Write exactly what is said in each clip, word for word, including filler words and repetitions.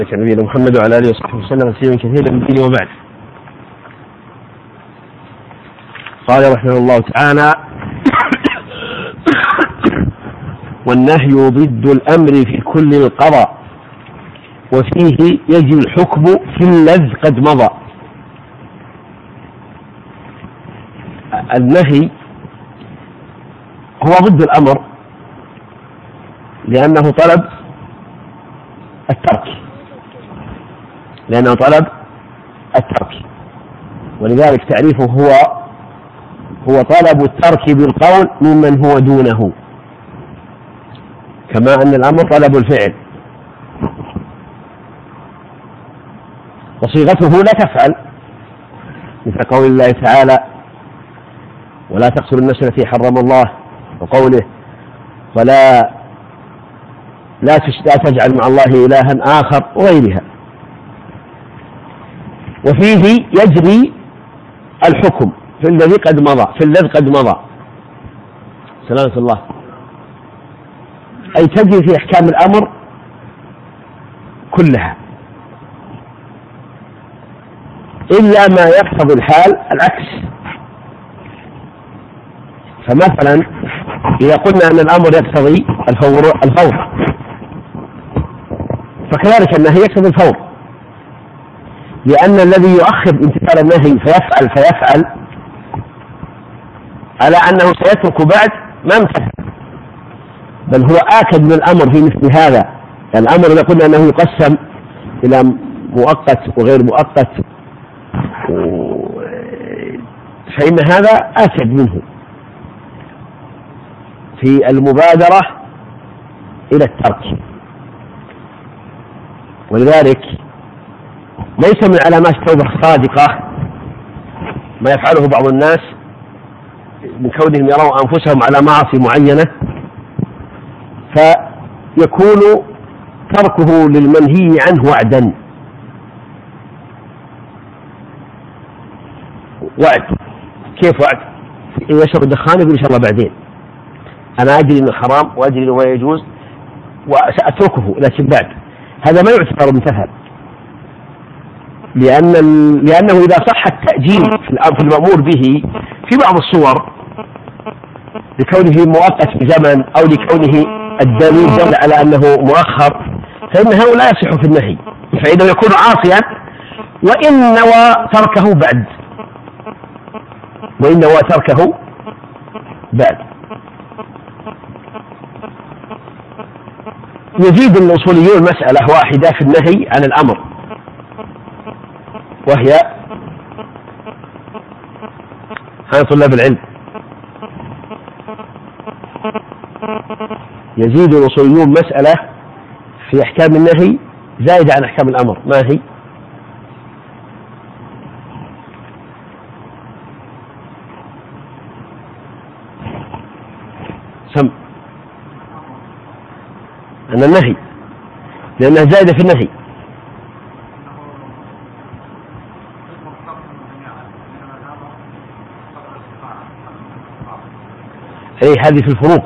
نبينا محمد وعلى آله وصحبه وسلم تسليما كثيرا من الدين وبعد. قال رحمه الله تعالى: والنهي ضد الأمر في كل القضاء، وفيه يجي الحكم في الذي قد مضى. النهي هو ضد الأمر لأنه طلب الترك لأنه طلب الترك ولذلك تعريفه هو هو طلب الترك بالقول ممن هو دونه، كما أن الأمر طلب الفعل، وصيغته لا تفعل، مثل قول الله تعالى: ولا تقتلوا النفس التي حرم الله، وقوله: ولا لا تجعل مع الله إلها آخر، وغيرها. وفيه يجري الحكم في الذي قد مضى في الذي قد مضى سلامة الله، أي تجري في أحكام الأمر كلها، إلا ما يقتضي الحال العكس. فمثلا إذا قلنا أن الأمر يقتضي الفور, الفور فكذلك النهي يقتضي الفور، لأن الذي يؤخر امتثال النهي فيفعل فيفعل على أنه سيترك بعد ما امتثل، بل هو آكد من الأمر في مثل هذا. الأمر إذا قلنا أنه يقسم إلى مؤقت وغير مؤقت فإن هذا آكد منه في المبادرة إلى الترك. ولذلك ليس من علامات التوبة الصادقة ما يفعله بعض الناس من كونهم يروا أنفسهم على معاصي معينة فيكون تركه للمنهي عنه وعدا. وعد كيف وعد؟ يشرب الدخان يقول إن شاء الله بعدين، أنا أدري أنه حرام وأدري أنه يجوز وسأتركه لكن بعد. هذا ما يعتبر امتثال، لأن لأنه إذا صح التأجيل في المأمور به في بعض الصور لكونه مؤقت بزمن أو لكونه الدليل دل على أنه مؤخر، فإنه لا يصح في النهي، فإنه يكون عاصيا وإن نوى تركه بعد وإن نوى تركه بعد. يزيد الأصوليون مسألة واحدة في النهي عن الأمر، وهي عن طلاب العلم. يزيد الأصوليون مسألة في أحكام النهي زائدة عن أحكام الأمر، ما هي؟ سم أن النهي لأنها زائدة في النهي. أي هذه في الفروق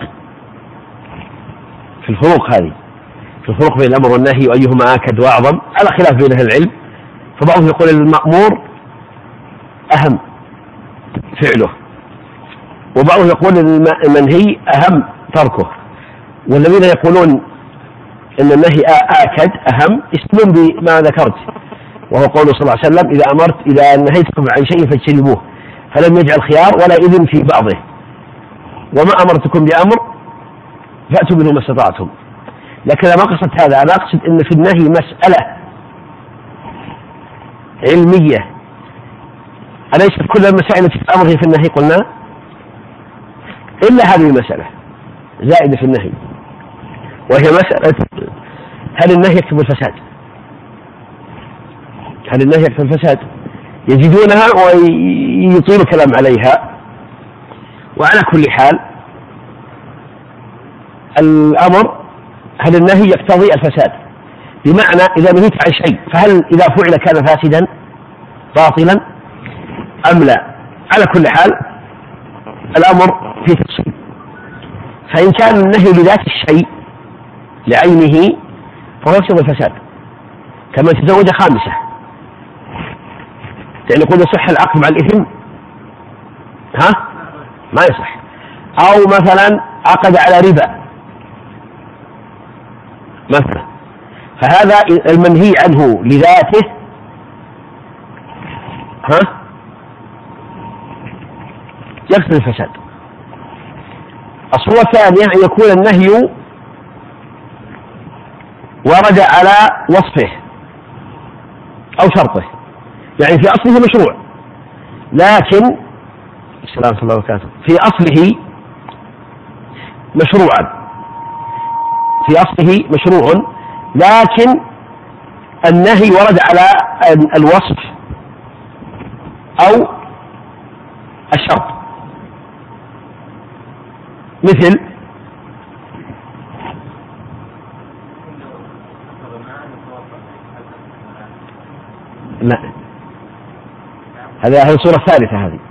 في الفروق هذه في الفروق بين الأمر والنهي وأيهما آكد وأعظم على خلاف بين أهل العلم. فبعضهم يقول المأمور أهم فعله، وبعضهم يقول المنهي أهم تركه، والذين يقولون إن النهي آكد أهم يستدلون بما ذكرت، وهو قوله صلى الله عليه وسلم: إذا أمرت إذا نهيتكم عن شيء فاجتنبوه، فلم يجعل خيار ولا إذن في بعضه، وما أمرتكم بأمر فأتوا منه ما استطعتم. لكن ما قصدت هذا، أنا أقصد أن في النهي مسألة علمية، أليست كل المسائل التي في الأمر هي في النهي قلنا، إلا هذه المسألة زائدة في النهي، وهي مسألة هل النهي يكتب الفساد هل النهي يكتب الفساد يجدونها ويطيل كلام عليها. وعلى كل حال الأمر هل النهي يقتضي الفساد، بمعنى إذا نهيت عن شيء فهل إذا فعل كان فاسدا باطلا أم لا؟ على كل حال الأمر في تفصيل، فإن كان النهي لذات الشيء لعينه فهو يقتضي الفساد، كما تزوج خامسة، يعني يقول يصح العقد مع الإثم؟ ها؟ ما يصح. أو مثلا عقد على ربا مثلا، فهذا المنهي عنه لذاته ها يقتضي الفساد. الصورة الثانية أن يكون النهي ورد على وصفه أو شرطه، يعني في أصله مشروع، لكن السلام الله وبركاته في أصله مشروعا في أصله مشروع، لكن النهي ورد على الوصف أو الشرط، مثل لا هذه هذه الصورة الثالثة. هذه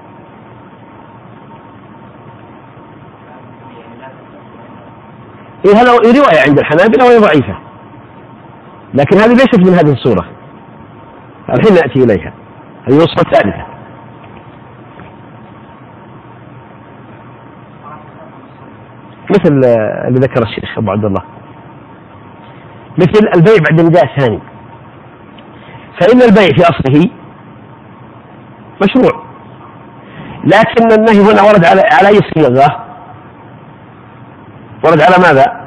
إيه هذا رواية عند الحنابلة وهي ضعيفة، لكن هذه ليست من هذه الصورة، الحين نأتي إليها. هذه الصورة الثالثة. مثل اللي ذكر الشيخ أبو عبد الله، مثل البيع بعد النداء الثاني، فإن البيع في أصله مشروع، لكن النهي هنا ورد على على أي صيغة؟ ورد على ماذا؟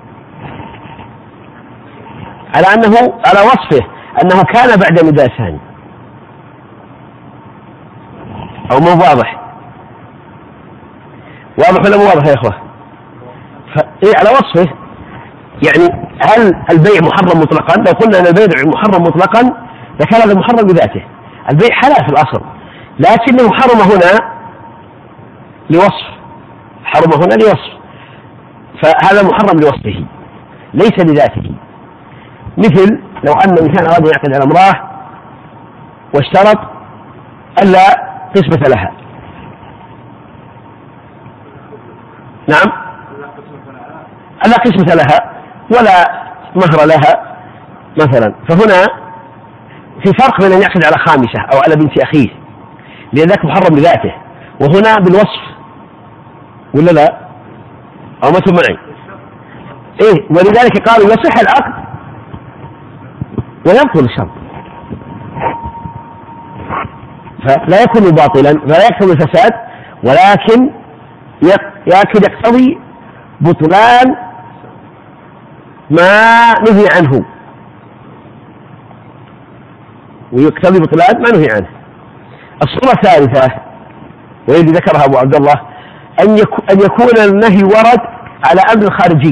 على أنه على وصفه أنه كان بعد النداء الثاني، أو مو واضح؟ واضح ولا مو واضح يا إخوة؟ فإيه على وصفه، يعني هل البيع محرم مطلقا؟ لو قلنا أن البيع محرم مطلقا لكان هذا محرم بذاته. البيع حلال في الأصل، لكنه حرم هنا لوصف، حرم هنا لوصف، فهذا محرم لوصفه ليس لذاته. مثل لو أن الإنسان أراد أن يعقد على امرأة واشترط ألا قسمة لها، نعم ألا قسمة لها ولا مهر لها مثلا، فهنا في فرق بين أن يعقد على خامسة أو على بنت أخيه، لأن ذاك محرم بذاته، وهنا بالوصف، ولا لا؟ أو ما معي؟ إيه، ولذلك قالوا يصح العقد ويبطل الشرط، فلا يكون باطلا ولا يقتضي الفساد، ولكن يأكد يقتضي بطلان ما نهي عنه، ويقتضي بطلان ما نهي عنه. الصورة الثالثة والذي ذكرها أبو عبد الله أن أن يكون النهي ورد على أمر خارجي،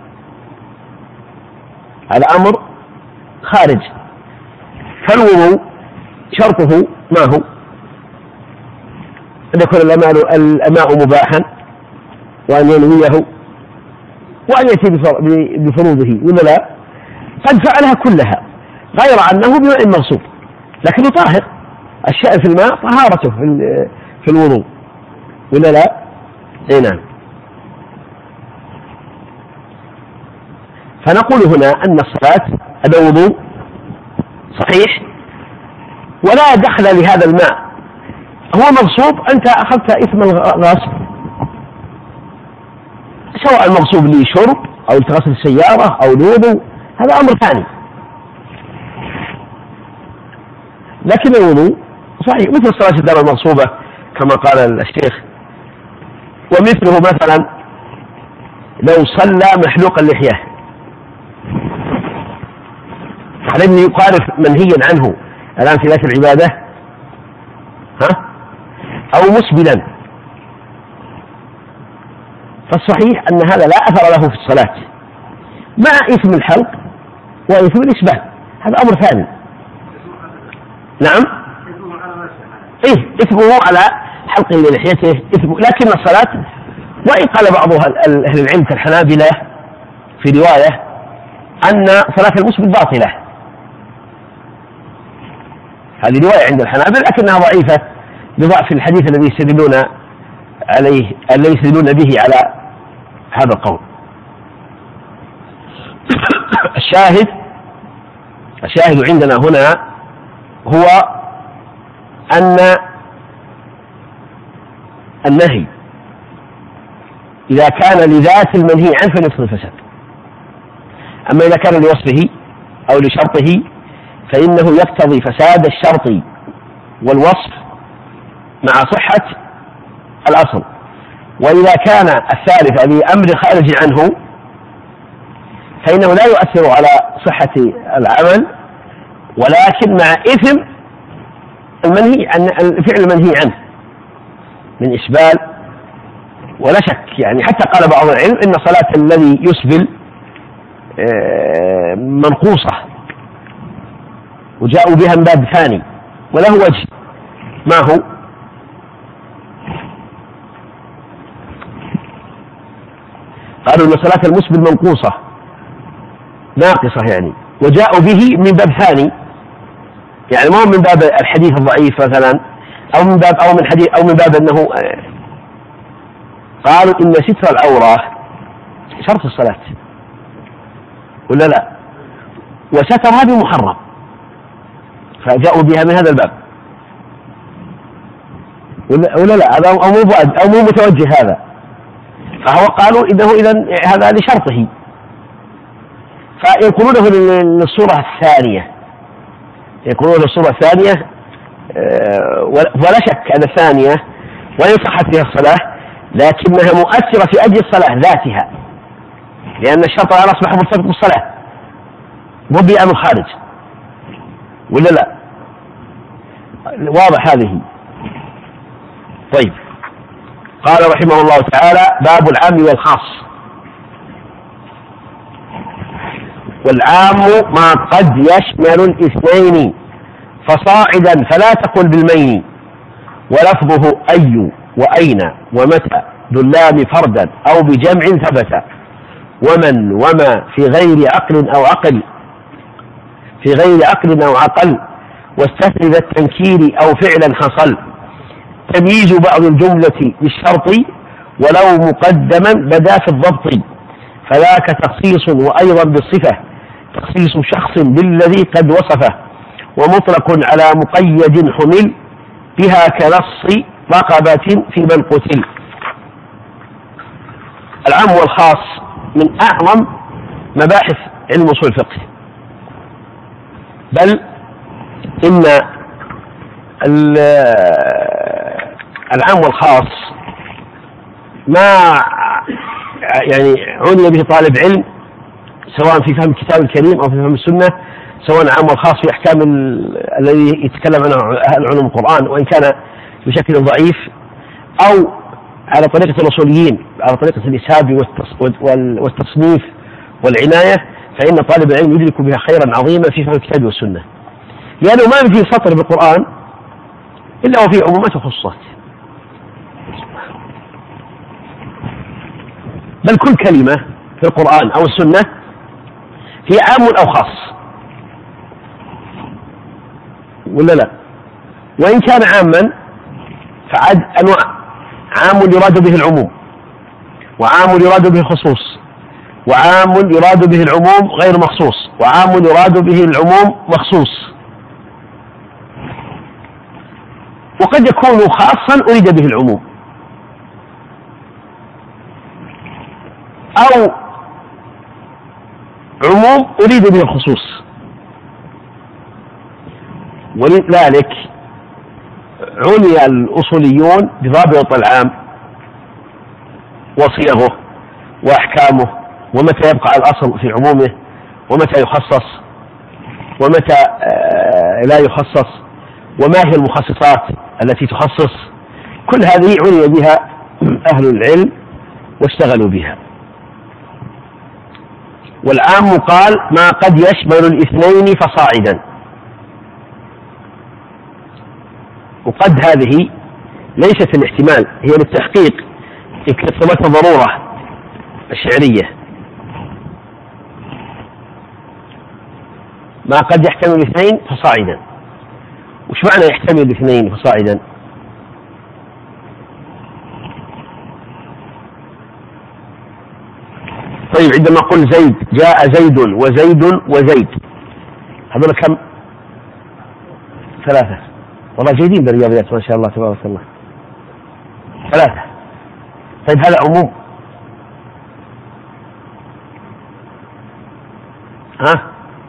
على أمر خارج، فالوضوء شرطه ما هو؟ أن يكون الماء مباحا، وأن ينويه، وأن يأتي بفروضه، ولا لا؟ قد فعلها كلها غير أنه بماء مغصوب، لكنه طاهر. الشأن في الماء طهارته في الوضوء، ولا لا؟ اي نعم. فنقول هنا أن الصلاة هذا وضوء صحيح، ولا دخل لهذا الماء، هو مغصوب، أنت أخذت إثم الغصب، سواء المغصوب لشرب أو لغسل السيارة أو لوضوء، هذا أمر ثاني. لكن الوضوء صحيح، مثل صلاة الدار المغصوبة كما قال الشيخ. ومثله مثلا لو صلى محلوق اللحية، على أن يقارف منهيا عنه الآن في ذات العبادة، ها؟ أو مسبلا، فالصحيح أن هذا لا أثر له في الصلاة، مع إثم الحلق وإثم الإسبال، هذا أمر ثاني. نعم، إيه إثمه على حلقه للحيته إثم، لكن الصلاة، وإن قال بعض أهل العلم كالحنابلة في رواية أن صلاة المسبل باطلة، هذه رواية عند الحنابلة لكنها ضعيفة لضعف الحديث الذي يستدلون عليه الذي يستدلون به على هذا القول. الشاهد الشاهد عندنا هنا هو أن النهي إذا كان لذات المنهي عنه فنقتضي الفساد، أما إذا كان لوصفه أو لشرطه فإنه يقتضي فساد الشرط والوصف مع صحة الأصل. وإذا كان الثالث لأمر خارج عنه فإنه لا يؤثر على صحة العمل، ولكن مع إثم المنهي عن الفعل المنهي عنه من إسبال. ولا شك يعني حتى قال بعض العلم إن صلاة الذي يسبل منقوصة وجاءوا بها من باب ثاني وله وجه، ما هو؟ قالوا إن صلاة المسبل منقوصة ناقصة يعني، وجاءوا به من باب ثاني، يعني ما هو من باب الحديث الضعيف مثلا أو من باب أو من حديث أو من باب أنه قالوا إن ستر العورة شرط الصلاة ولا لا، وستر هذه محرم، فجاءوا بها من هذا الباب ولا لا، هذا أو مو أو مو متوجه هذا، فهو قالوا إنه إذن هذا لشرطه، فيقولونه للصورة الثانية، يقولون للصورة الثانية ولا شك أن الثانية وإن صحت فيها الصلاة لكنها مؤثرة في أجل الصلاة ذاتها، لأن الشرط على أصبح مرتبط بالصلاة وبأمر خارج ولا لا؟ واضح هذه. طيب، قال رحمه الله تعالى: باب العام والخاص. والعام ما قد يشمل الاثنين فصاعدا فلا تقل بالمين، ولفظه أي وأين ومتى دلان فردا أو بجمع ثبت، ومن وما في غير عقل أو عقل في غير عقل أو عقل، واستثني ذا التنكير أو فعلا حصل، تمييز بعض الجملة بالشرط ولو مقدما بدا في الضبط، فذاك تخصيص وأيضا بالصفة، تخصيص شخص بالذي قد وصفه، ومطلق على مقيد حمل بها كنص رقبة في من قتل. العام والخاص من أعظم مباحث علم أصول الفقه، بل إن العام والخاص ما يعني عني به طالب علم سواء في فهم الكتاب الكريم أو في فهم السنة، سواء العام والخاص في أحكام الذي يتكلم عنه أهل علوم القرآن وإن كان بشكل ضعيف، أو على طريقة الأصوليين على طريقة الإسهاب والتصنيف والعناية، فإن طالب العلم يدرك بها خيرا عظيما في فهم الكتاب والسنة، لأنه ما يجي سطر بالقرآن إلا وفيه عمومات وخصوصات، بل كل كلمة في القرآن أو السنة هي عام أو خاص ولا لا؟ وإن كان عاما فعد أنواع: عام يراد به العموم، وعام يراد به الخصوص، وعام يراد به العموم غير مخصوص، وعام يراد به العموم مخصوص، وقد يكون خاصا أريد به العموم، أو عموم أريد به الخصوص. ولذلك عني الأصوليون بضابط العام وصيغه وأحكامه، ومتى يبقى على الأصل في عمومه، ومتى يخصص ومتى لا يخصص، وما هي المخصصات التي تخصص. كل هذه عني بها أهل العلم واشتغلوا بها. والعام قال ما قد يشمل الاثنين فصاعدا، وقد هذه ليست الاحتمال، هي للتحقيق إن كانت ضرورة الشعرية. ما قد يحتمل الاثنين فصاعدا، وش معنى يحتمل الاثنين فصاعدا؟ طيب، عندما قل زيد جاء زيد وزيد وزيد، هذول كم؟ ثلاثة. والله جيدين بالرياضيات ما شاء الله تبارك الله. ثلاثة. طيب هذا عموم. ها؟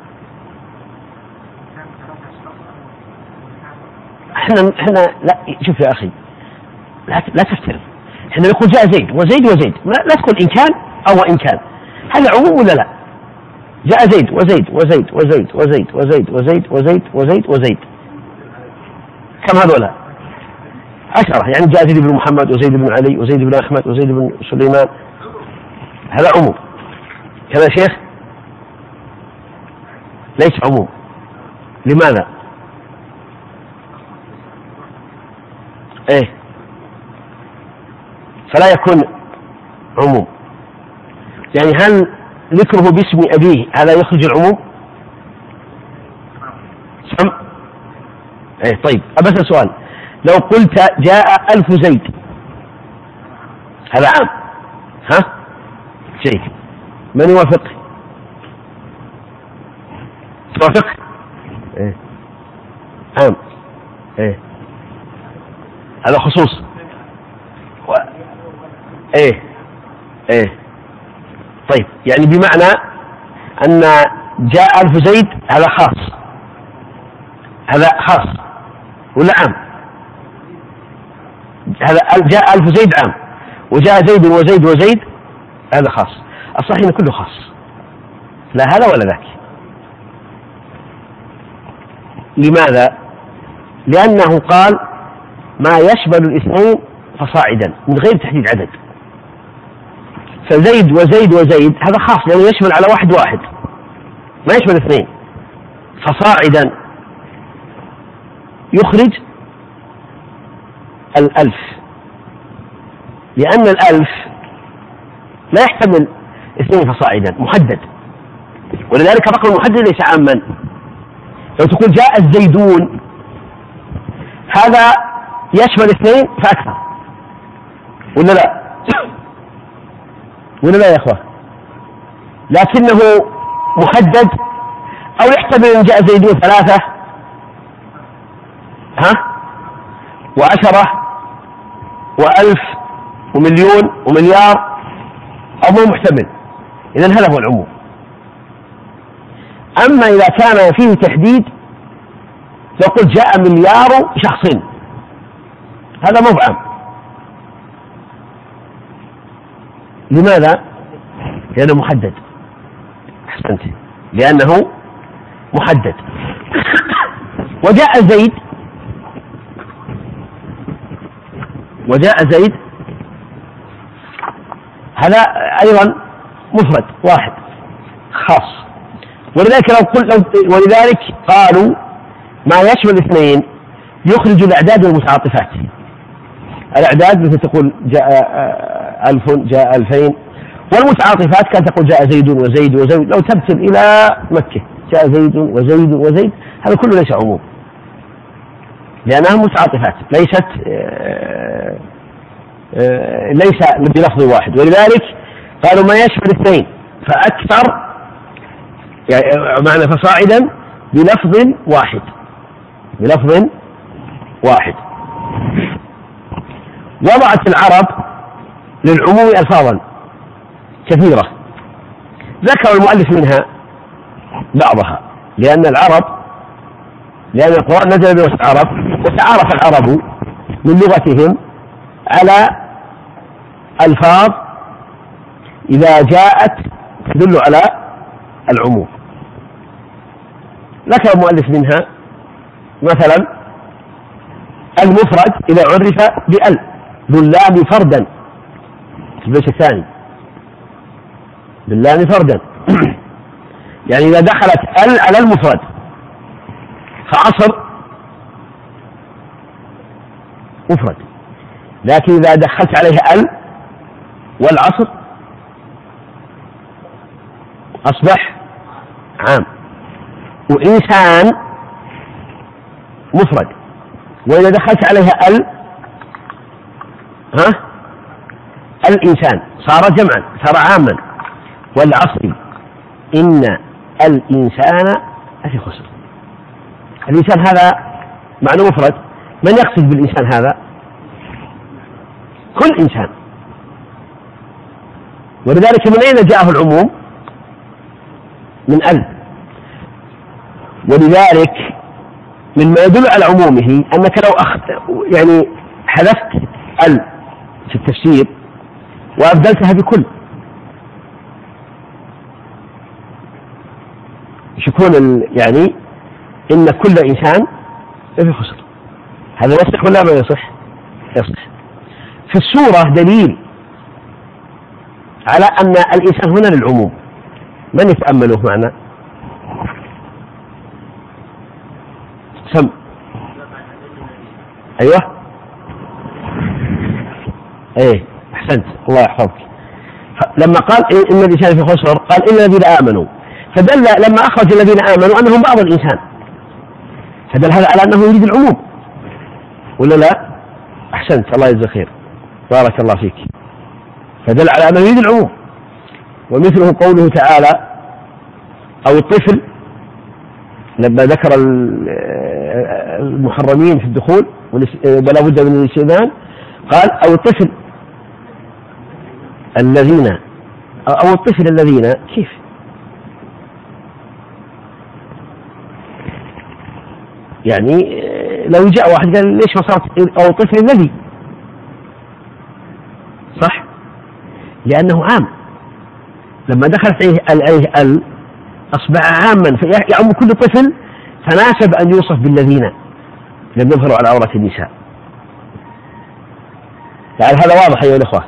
احنا احنا لا شوف يا اخي لا لا تفترض. احنا نقول جاء زيد وزيد وزيد، لا تقول ان كان او ان كان. هذا عموم ولا لا؟ جاء زيد وزيد وزيد وزيد وزيد وزيد وزيد وزيد وزيد وزيد. كم هذولا؟ عشرة. يعني جاء زيد بن محمد وزيد بن علي وزيد بن احمد وزيد بن سليمان. هذا عموم كذا يا شيخ؟ ليس عموم. لماذا؟ ايه فلا يكون عموم. يعني هل ذكره باسم أبيه هذا يخرج العموم؟ سم؟ ايه طيب أبسل سؤال. لو قلت جاء ألف زيد هذا عام. ها؟ جيد. من يوافق؟ توافق؟ ايه عام. ايه هذا خصوص. و... ايه ايه طيب يعني بمعنى ان جاء ألف زيد هذا خاص، هذا خاص ولا عام؟ هذا جاء ألف زيد عام، وجاء زيد وزيد وزيد هذا خاص. الصحيح كله خاص، لا هذا ولا ذاك. لماذا؟ لأنه قال ما يشمل الاثنين فصاعدا من غير تحديد عدد. فزيد وزيد وزيد هذا خاص لأنه يشمل على واحد واحد ما يشمل اثنين. فصاعدا يخرج الألف، لأن الألف لا يحتمل اثنين فصاعدا محدد، ولذلك الرقم المحدد ليس عاما. لو تقول جاء الزيدون هذا يشمل اثنين فأكثر ولا لا؟ ولا لا يا أخوة؟ لكنه محدد، أو يحتمل أن جاء زيدون ثلاثة ها وعشرة وألف ومليون ومليار، أو مو محتمل. إذن هذا هو العموم. أما إذا كان فيه تحديد لو قلت جاء مليار شخص هذا مو بعام. لماذا؟ لأنه محدد. أحسنت، لأنه محدد. وجاء زيد وجاء زيد هذا أيضا مفرد واحد خاص. ولذلك لو قل ولذلك قالوا ما يشمل اثنين يخرج الأعداد والمتعاطفات. الأعداد مثل تقول جاء ألف جاء ألفين، والمتعاطفات كانت تقول جاء زيد وزيد وزيد. لو تبتل إلى مكة جاء زيد وزيد وزيد هذا كله ليس عموم، لأنها متعاطفات ليست آآ آآ ليس بلفظ واحد. ولذلك قالوا ما يشمل اثنين فأكثر، يعني معنى فصاعدا بلفظ واحد بلفظ واحد. وضعت العرب للعموم ألفاظا كثيرة ذكر المؤلف منها بعضها، لأن العرب لأن القرآن نزل بوسط العرب، وتعارف العرب من لغتهم على ألفاظ إذا جاءت تدل على العموم. ذكر المؤلف منها مثلا المفرد إذا عرف بأل باللام فردا في البيت الثاني باللام فردا يعني إذا دخلت ال على المفرد فعصر مفرد، لكن إذا دخلت عليه ال والعصر أصبح عام. وإنسان مفرد، وإذا دخلت عليها ال ها الإنسان صار جمعا صار عاما. والعصر إن الإنسان لفي خسر. الإنسان هذا معنى مفرد، من يقصد بالإنسان هذا؟ كل إنسان. ولذلك من أين جاءه العموم؟ من ال. ولذلك مما يدل على عمومه أنك لو أخذ يعني حذفت ال في التفسير وأبدلتها بكل يكون يعني إن كل إنسان في خسر. هذا يصح ولا ما يصح؟ يصح. في السورة دليل على أن الإنسان هنا للعموم. من يتأمله معنا؟ سم. أيوة ايه احسنت الله يحفظك. لما قال ان الانسان في خسر قال الا الذين امنوا، فدل لما اخرج الذين امنوا انهم بعض الانسان، فدل هذا على انه يريد العموم ولا لا؟ احسنت الله يجزاك خير بارك الله فيك. فدل على انه يريد العموم. ومثله قوله تعالى او الطفل لما ذكر المحرمين في الدخول ولا بد من الاستئذان قال او الطفل الذين او الطفل الذين كيف يعني لو جاء واحد قال ليش ما صارت او الطفل الذي صح لانه عام لما دخلت عليه ال اصبح عاما فيعم كل طفل فناسب ان يوصف بالذين لم يظهروا على عورة النساء. يعني هذا واضح أيها الأخوة.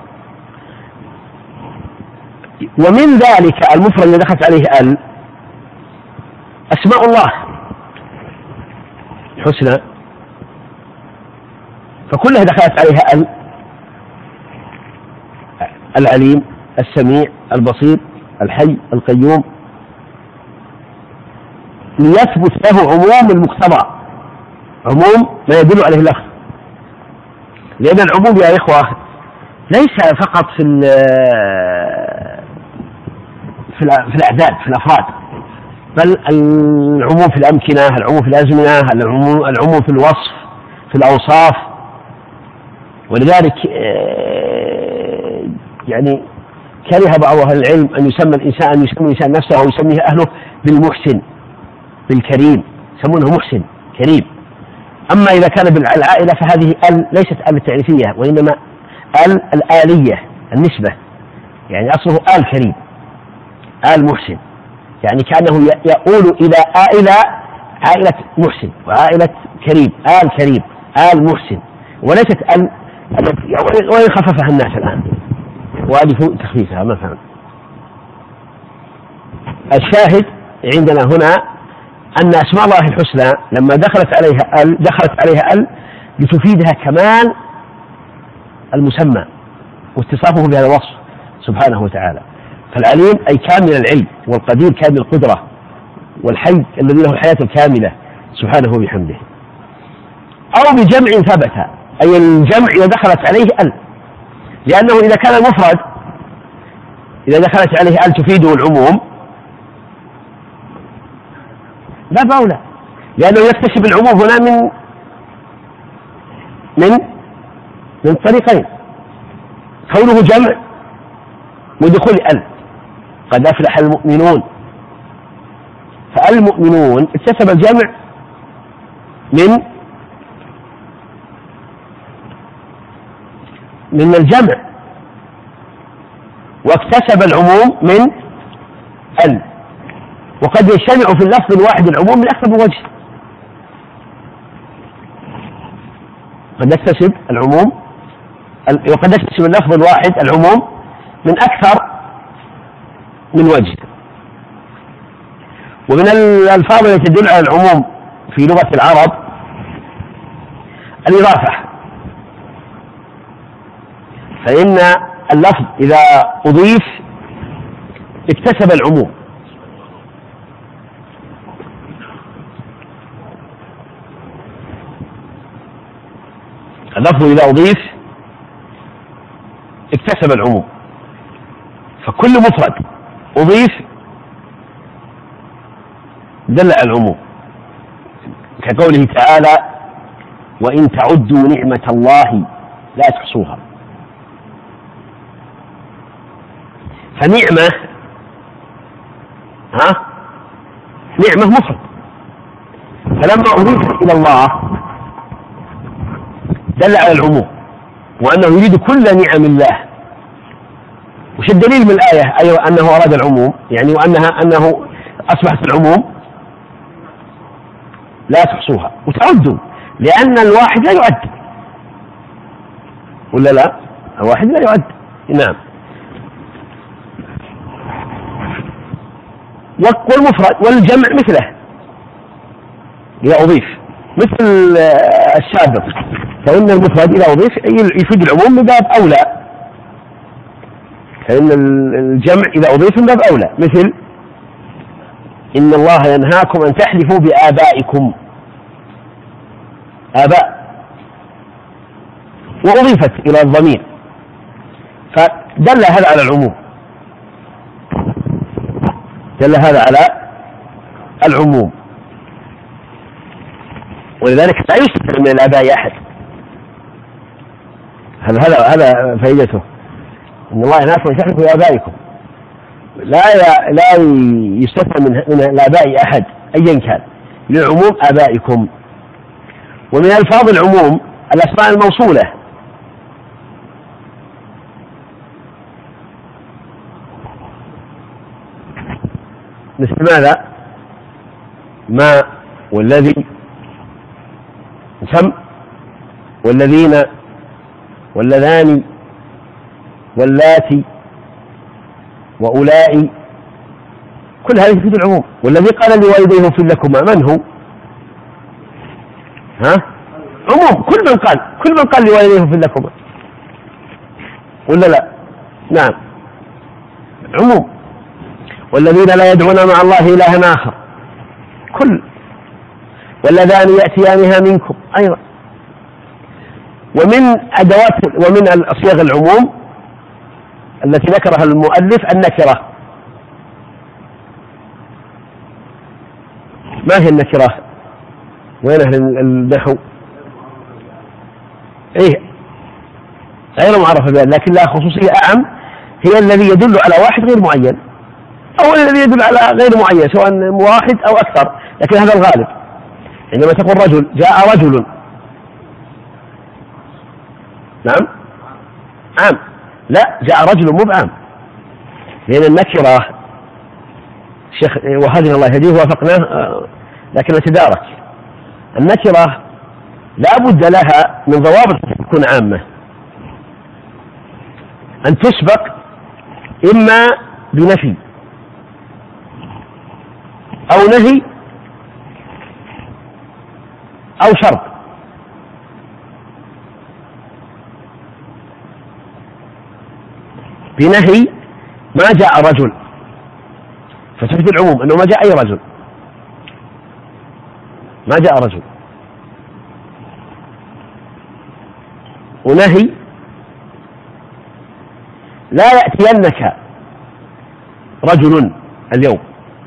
ومن ذلك المفرد الذي دخلت عليه ال أسماء الله الحسنى فكلها دخلت عليها ال العليم السميع البصير الحي القيوم ليثبت له عموم المقتضى عموم ما يدل عليه اللفظ. لأن العموم يا إخوة ليس فقط في في الأعداد في الأفراد بل العموم في الأمكنة العموم في الأزمنة العموم, العموم في الوصف في الأوصاف. ولذلك يعني كره بعض أهل العلم أن يسمى الإنسان أن يسمى الإنسان نفسه أو يسميه أهله بالمحسن بالكريم يسمونه محسن كريم. أما إذا كان بالعائلة فهذه ال ليست ال التعريفية وإنما ال الآلية النسبة يعني أصله آل كريم آل محسن يعني كأنه يقول إلى عائلة عائلة محسن وعائلة كريم آل كريم آل محسن وليست ال وإن خففها الناس الآن وألف تخفيفها ما فهم. الشاهد عندنا هنا أن أسماء الله الحسنى لما دخلت عليها ال دخلت عليها ال لتفيدها كمال المسمى واتصافه بهذا الوصف سبحانه وتعالى. فالعليم أي كامل العلم والقدير كامل القدرة والحي الذي له الحياة الكاملة سبحانه وبحمده. أو بجمع ثبت أي الجمع إذا دخلت عليه ال لأنه إذا كان المفرد إذا دخلت عليه ال تفيده العموم لا باولى لأنه يكتسب العموم هنا من من من طريقين كونه جمع ودخول ال قد أفلح المؤمنون فالمؤمنون اكتسب الجمع من من الجمع واكتسب العموم من ال وقد يجتمع في اللفظ الواحد العموم من أكثر من وجه. قد يكتسب العموم وقد يكتسب اللفظ الواحد العموم من أكثر من وجه. ومن الألفاظ التي تدل على العموم في لغة العرب الإضافة فإن اللفظ إذا أضيف اكتسب العموم اللفظ إذا أضيف اكتسب العموم. فكل مفرد أضيف دل على العموم كقوله تعالى وإن تعدوا نعمة الله لا تحصوها. فنعمة ها نعمة مفرد، فلما أضيفت إلى الله دل على العموم وأنه يريد كل نعم الله. وش الدليل من الآية أيضا أنه أراد العموم؟ يعني وأنها أنه أصبحت العموم لا تحصوها وتعدوا، لأن الواحد لا يعد ولا لا؟ الواحد لا يعد. نعم. والمفرد والجمع مثله إذا أضيف مثل السابق، فإن المفرد إذا أضيف يفيد العموم من باب أولى، فإن الجمع إذا أضيف من باب أولى، مثل إن الله ينهاكم أن تحلفوا بآبائكم، آباء وأضيفت إلى الضمير، فدل هذا على العموم، دل هذا على العموم. ولذلك لا يستثنى من الآباء أحد، هذا هذا فائدته، إن الله ينهاكم أن تحلفوا بآبائكم، لا لا يستثنى من من الآباء أحد أيا كان، للعموم آبائكم. ومن ألفاظ العموم الأسماء الموصولة، مثل ماذا؟ ما والذي وكم والذين واللذان واللاتي وأولئي، كل هذه تفيد العموم. والذي قال لوالديه اغفر لكما من هو؟ ها؟ عموم، كل من قال كل من قال لوالديه اغفر لكما ولا لا؟ نعم عموم. والذين لا يدعون مع الله إلها آخر، كل. واللذان يأتيانها منكم أيضا. ومن أدوات ومن صيغ العموم التي ذكرها المؤلف النكرة. ما هي النكرة؟ وين أهل النحو؟ إيه غير معرفة بها، لكن لها خصوصية أعم، هي الذي يدل على واحد غير معين، أو الذي يدل على غير معين سواء واحد أو أكثر، لكن هذا الغالب. عندما تقول رجل جاء رجل، نعم عام، لا جاء رجل مو بعام، لأن النكرة شيخ وهذه الله يهديه وافقناه لكن تدارك، النكرة لا بد لها من ضوابط تكون عامة، أن تسبق إما بنفي أو نهي أو شرط. بنهي ما جاء رجل فتفيد العموم أنه ما جاء أي رجل، ما جاء رجل. ونهي لا يأتينك رجل اليوم،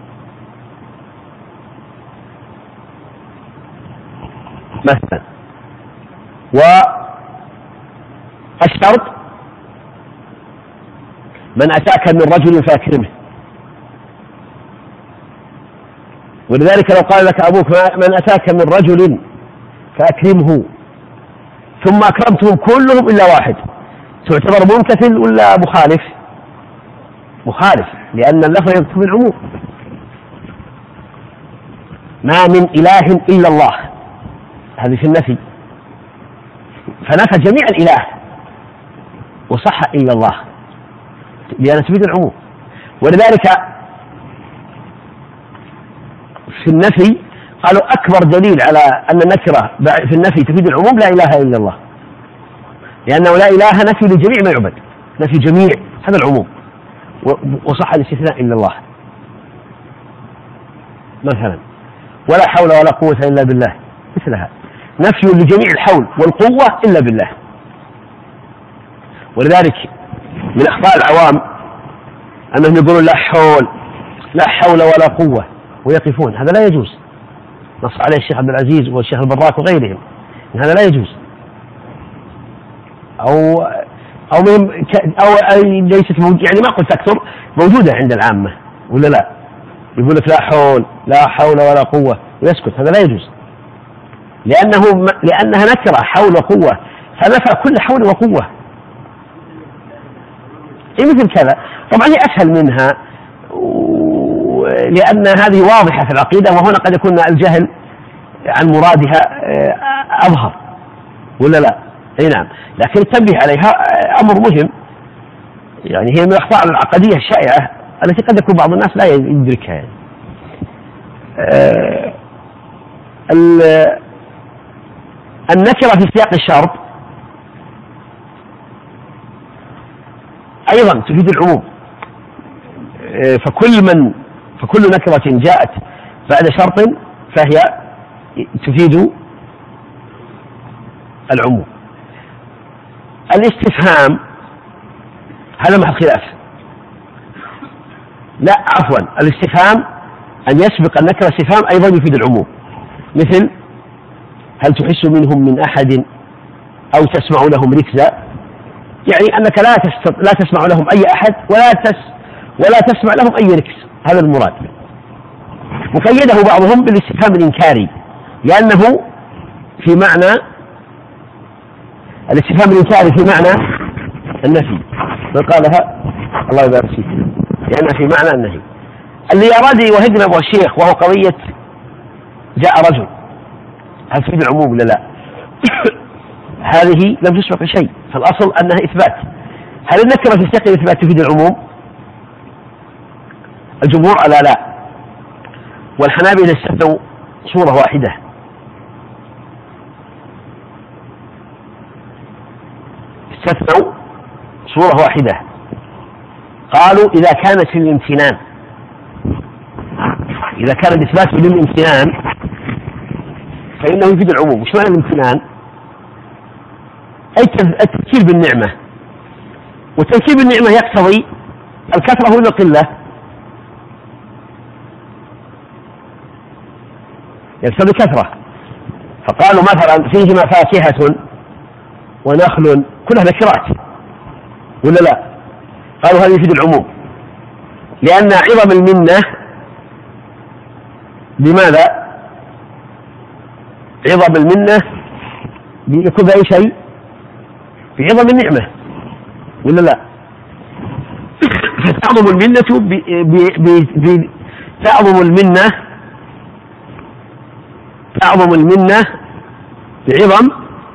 مثلا. والشرط من أتاك من رجل فأكرمه، ولذلك لو قال لك أبوك من أتاك من رجل فأكرمه ثم أكرمتهم كلهم إلا واحد، تعتبر ممتثل ولا مخالف؟ مخالف، لأن اللفظ يكتب العموم. ما من إله إلا الله، هذه في النفي، فنفى جميع الإله وصح إلا الله لأن تفيد العموم. ولذلك في النفي قالوا أكبر دليل على أن النكرة في النفي تفيد العموم لا إله إلا الله، لأنه لا إله نفي لجميع ما يعبد، نفي جميع، هذا العموم، وصح الاستثناء إلا الله مثلا. ولا حول ولا قوة إلا بالله مثلها، نفي لجميع الحول والقوة إلا بالله. ولذلك من أخطاء العوام أنهم يقولون لا حول لا حول ولا قوة ويقفون، هذا لا يجوز، نص عليه الشيخ عبد العزيز والشيخ البراك وغيرهم، هذا لا يجوز، أو أو أو ليست موجودة، يعني ما قلت أكثر، موجودة عند العامة ولا لا؟ يقول لك لا حول لا حول ولا قوة ويسكت، هذا لا يجوز، لأنه لأنها نكرة حول وقوة، فنفى كل حول وقوة. إيه مثل كذا، طبعا هي أسهل منها لأن هذه واضحة في العقيدة، وهنا قد يكون الجهل عن مرادها أظهر ولا لا؟ اي نعم، لكن التنبيه عليها امر مهم، يعني هي من الاخطاء العقديه الشائعه التي قد يكون بعض الناس لا يدركها. يعني آه النكره في سياق الشرط ايضا تفيد العموم، آه فكل من فكل نكره جاءت بعد شرط فهي تفيد العموم. الاستفهام هذا محل خلاف، لا عفوا الاستفهام أن يسبق النكرة استفهام أيضا يفيد العموم، مثل هل تحس منهم من أحد أو تسمع لهم ركزا، يعني أنك لا لا تسمع لهم أي أحد ولا تس ولا تسمع لهم أي ركز، هذا المراد. وقيده بعضهم بالاستفهام الإنكاري لأنه في معنى الاستفهام الإنكاري في معنى النفي، من قالها الله يبارك فيك، لأنها في معنى النهي. اللي أراد يوهقنا أبو الشيخ وهو قضية جاء رجل، هل تفيد العموم ولا لا؟ هذه لم تسبق شيء، فالأصل أنها إثبات. هل النكرة في سياق الإثبات تفيد العموم؟ الجمهور على لا، والحنابلة استثنوا صورة واحدة، استثنوا صورة واحدة، قالوا إذا كانت في الامتنان، إذا كان الإثبات للامتنان فإنه يفيد العموم. وش معنى الامتنان؟ أي التذكير بالنعمة، والتذكير بالنعمة يقتضي الكثرة ولا القلة؟ يقتضي كثرة، فقالوا مثلا فيهما فاكهة ونخل، كلها نكرات ولا لا؟ قالوا هذا يفيد العموم، لأن عظم المنة بماذا؟ عظم المنة يكون بأي شيء؟ بعظم النعمة ولا لا؟ فتعظم المنة ب... ب... ب... تعظم المنة تعظم المنة بعظم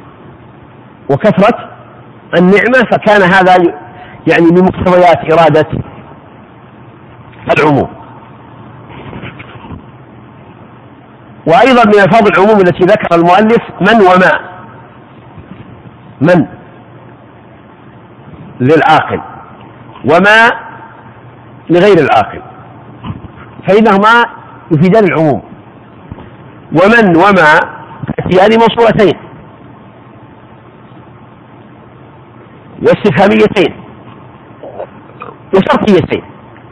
وكثرة النعمة، فكان هذا يعني من مقتضيات إرادة العموم. وأيضا من ألفاظ العموم التي ذكر المؤلف من وما، من للعاقل وما لغير العاقل، فإنهما يفيدان العموم. ومن وما تأتيان موصولتين واستفهاميتين وشرطيتين،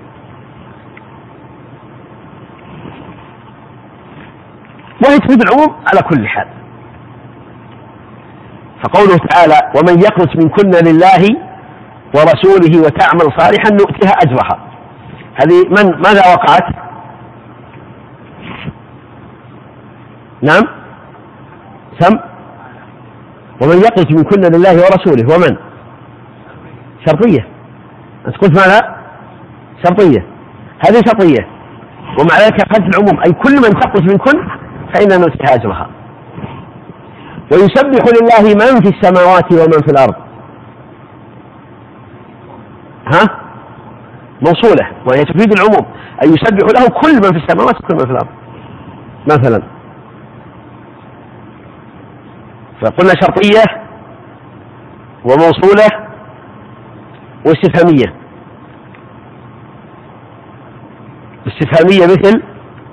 وهي تفيد العموم على كل حال. فقوله تعالى ومن يقنت منكن لله ورسوله وتعمل صالحا نؤتها أجرها، هذه من ماذا وقعت؟ نعم سم ومن يقنت منكن لله ورسوله، ومن شرطية، أنت قلت ماذا؟ شرطية، هذه شرطية، ومع ذلك قلت العموم أي كل من تقنت منكن فإننا نؤتها أجرها. ويسبح لله من في السماوات ومن في الأرض، ها موصولة وهي تفيد العموم، أي يسبح له كل من في السماوات وكل من في الأرض مثلا. فقلنا شرطية وموصولة واستفهامية. استفهامية مثل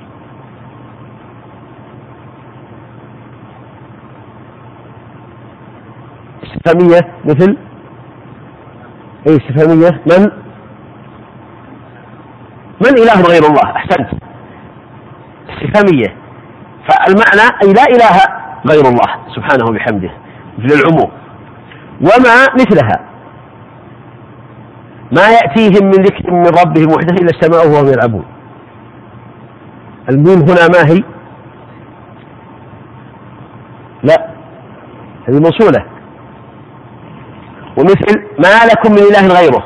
استفهامية مثل اي استفهامية من من إله غير الله، أحسنت، استفهامية. فالمعنى أي لا إله غير الله سبحانه وبحمده للعموم. وما مثلها ما يأتيهم من ذكر من ربهم محدث إلا استمعوه وهم يلعبون. الميم هنا ما هي؟ لا، هذه موصولة. ومثل ما لكم من إله غيره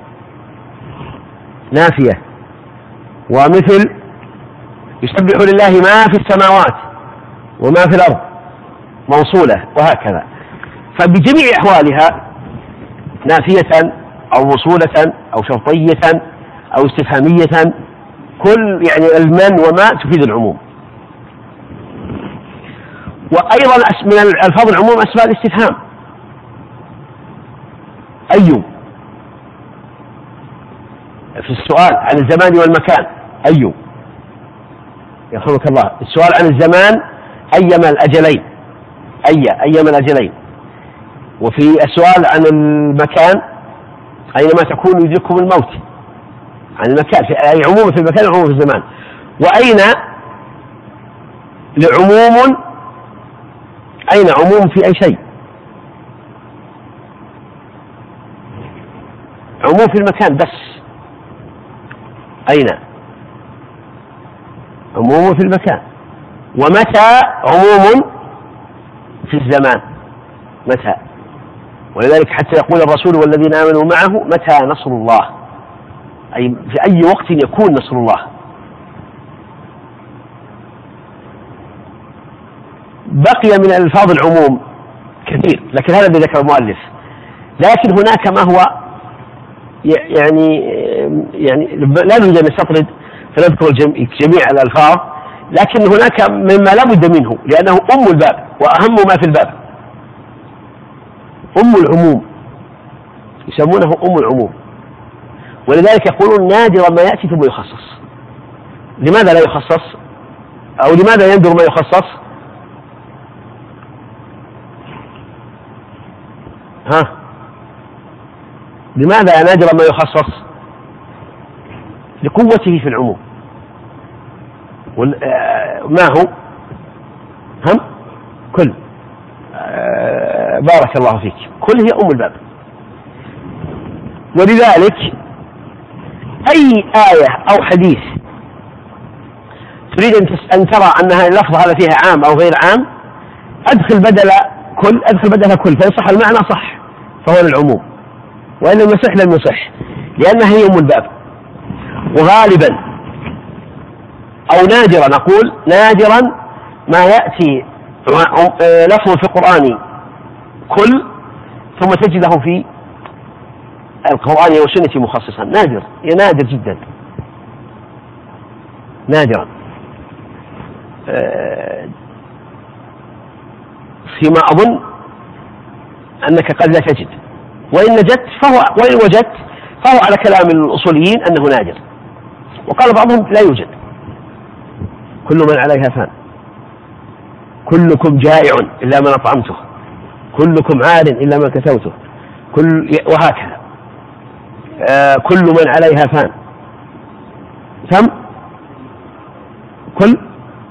نافية. ومثل يسبح لله ما في السماوات وما في الأرض موصولة، وهكذا. فبجميع أحوالها نافية أو موصولة أو شرطية أو استفهامية، كل يعني المن وما تفيد العموم. وأيضا من الألفاظ العموم أسماء الاستفهام. أي في السؤال عن الزمان والمكان، أي يرحمك الله السؤال عن الزمان أيما الأجلين، أي أيما الأجلين. وفي السؤال عن المكان أينما تكون يدرككم الموت، عن المكان أي عموم في المكان وعموم في الزمان. وأين لعموم، أين عموم في أي شيء، عموم في المكان بس. أين عموم في المكان. ومتى عموم في الزمان، متى. ولذلك حتى يقول الرسول والذين آمنوا معه متى نصر الله، أي في أي وقت يكون نصر الله. بقي من ألفاظ العموم كثير، لكن هذا الذي ذكر المؤلف. لكن هناك ما هو يعني يعني لا نريد أن نستطرد فنذكر جميع الألفاظ، لكن هناك مما لا بد منه لأنه أم الباب وأهم ما في الباب، أم العموم، يسمونه أم العموم. ولذلك يقولون نادرا ما يأتي ثم يخصص. لماذا لا يخصص؟ أو لماذا يندر ما يخصص؟ ها لماذا نادرا ما يخصص؟ لقوته في العموم. ما هو هم كل بارك الله فيك، كل هي أم الباب. ولذلك أي آية أو حديث تريد أن ترى أنها اللفظ هذا فيها عام أو غير عام، أدخل بدل كل، أدخل بدل كل، فإن صح المعنى صح فهو للعموم، وإن لم يصح لم يصح، لأنها هي أم الباب. وغالبا أو نادرا، نقول نادرا ما يأتي لفظ في القرآن كل ثم تجده في القرآن والسنة مخصصا، نادر، نادر جدا، نادرا. فيما أظن أنك قد لا تجد، وإن وجدت فهو وإن وجدت فهو على كلام الأصوليين أنه نادر. وقال بعضهم لا يوجد، كل من عليها فان، كلكم جائع إلا من أطعمته، كلكم عار إلا من كسوته، كل وهكذا. آه كل من عليها فان، ثم كل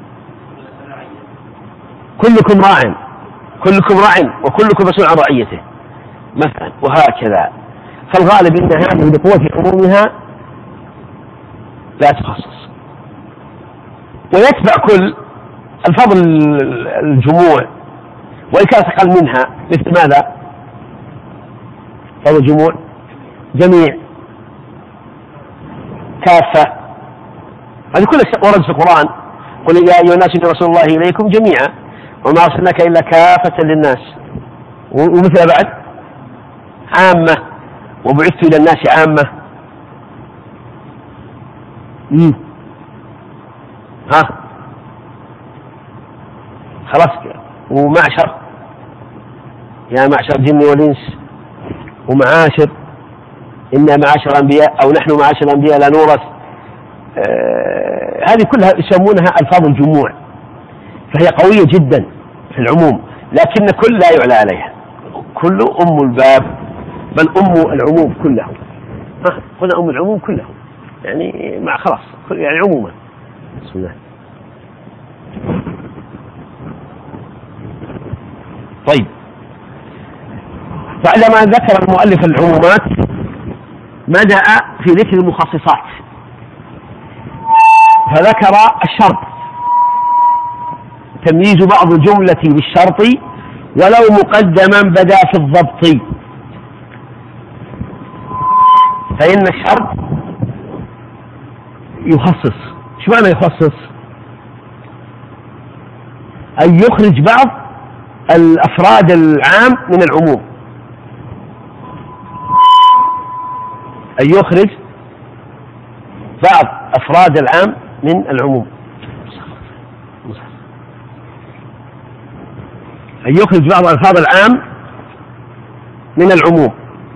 كلكم راع، كلكم راع وكلكم مسؤول عن رعيته مثلا، وهكذا. فالغالب أن هذه بقوة عمومها لا تخصص. ويتبع كل الفاظ الجموع وإن كانت أقل منها، مثل ماذا؟ فاظ الجموع جميع، كافة، هذه كلها ورد في القرآن. قل يا أيها الناس إن رسول الله إليكم جميعا وما أرسلناك إلا كافة للناس. ومثل بعد عامة، وبعثت إلى الناس عامة. مم. ها خلاص. ومعشر، يا معشر الجن والإنس، ومعاشر، إنا معاشر الأنبياء أو نحن معاشر الأنبياء لا نورث. آه هذه كلها يسمونها ألفاظ الجموع، فهي قوية جدا في العموم، لكن كل لا يعلى عليها، كل أم الباب، بل أم العموم كله. ها قلنا أم العموم كله، يعني مع خلاص يعني عموما. بسم الله. طيب، بعدما ذكر المؤلف العمومات بدأ في ذكر المخصصات، فذكر الشرط، تمييز بعض الجملة بالشرط ولو مقدما بدا في الضبط. فإن الشرط يخصص. شو معنى يخصص؟ أن يخرج بعض الأفراد العام من العموم، أن يخرج بعض أفراد العام من العموم، أن يخرج بعض أفراد العام من العموم.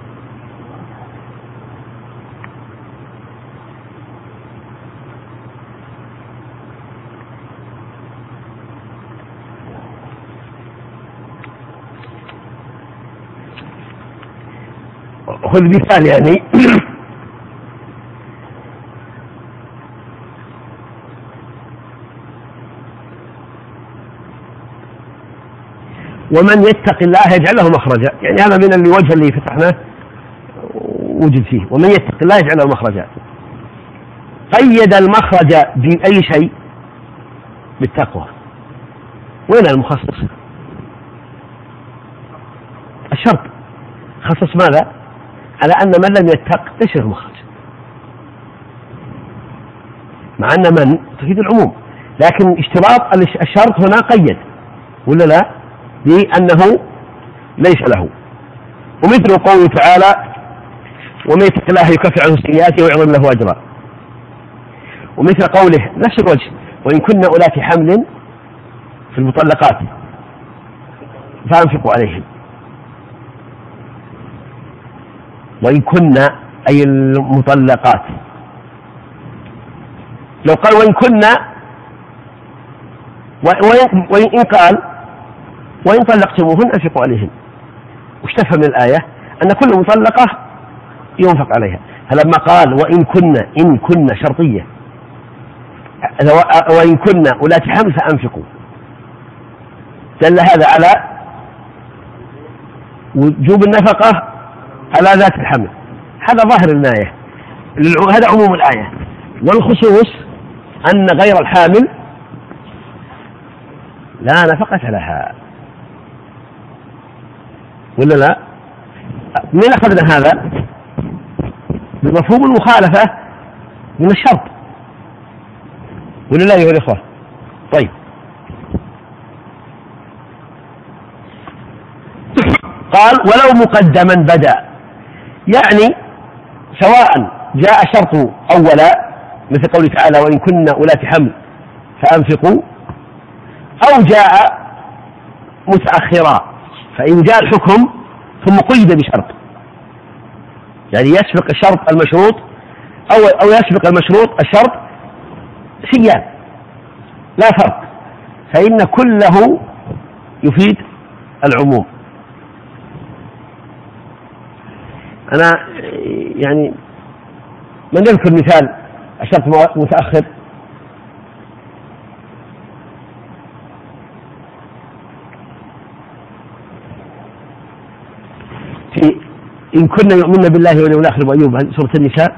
خذ مثال يعني ومن يتق الله يجعل له مخرجا، يعني هذا من الوجه اللي فتحناه وجد فيه، ومن يتق الله يجعل له مخرجا. قيد المخرج بأي شيء؟ بالتقوى. وين المخصص؟ الشرط. خصص ماذا؟ على أن من لم يتق ليس له مخرج، مع أن من تفيد العموم، لكن اشتراط الشرط هنا قيد ولا لا؟ لأنه ليس له. ومثل قوله تعالى ومن يتق الله يكفر عنه سيئاته ويعظم له أجرا. ومثل قوله نفس الوجه وإن كنا أولات حمل في المطلقات فأنفقوا عليهم. وإن كنا أي المطلقات، لو قال وإن كنا وإن قال وإن طلقتموهن أنفقوا عليهن، وش تفهم من الآية؟ أن كل مطلقة ينفق عليها. فلما قال وإن كنا إن كنا شرطية، وإن كنا أولات حمل فأنفقوا، دل هذا على وجوب النفقة على ذات الحمل. هذا ظاهر الآية، هذا عموم الآية. والخصوص أن غير الحامل لا نفقة لها، ولا لا؟ من أخذنا هذا؟ بمفهوم المخالفة من الشرط، ولا لا أيها الإخوة؟ طيب، قال ولو مقدما بدأ، يعني سواء جاء شرط أولا مثل قوله تعالى وإن كنا أولات حمل فأنفقوا، أو جاء متأخرا، فإن جاء الحكم ثم قيد بشرط، يعني يسبق الشرط المشروط أو أو يسبق المشروط الشرط سيان لا فرق، فإن كله يفيد العموم. أنا يعني من نذكر مثال الشرط متأخر؟ في إن كنا يؤمنون بالله واليوم الآخر وأيوب، سورة النساء.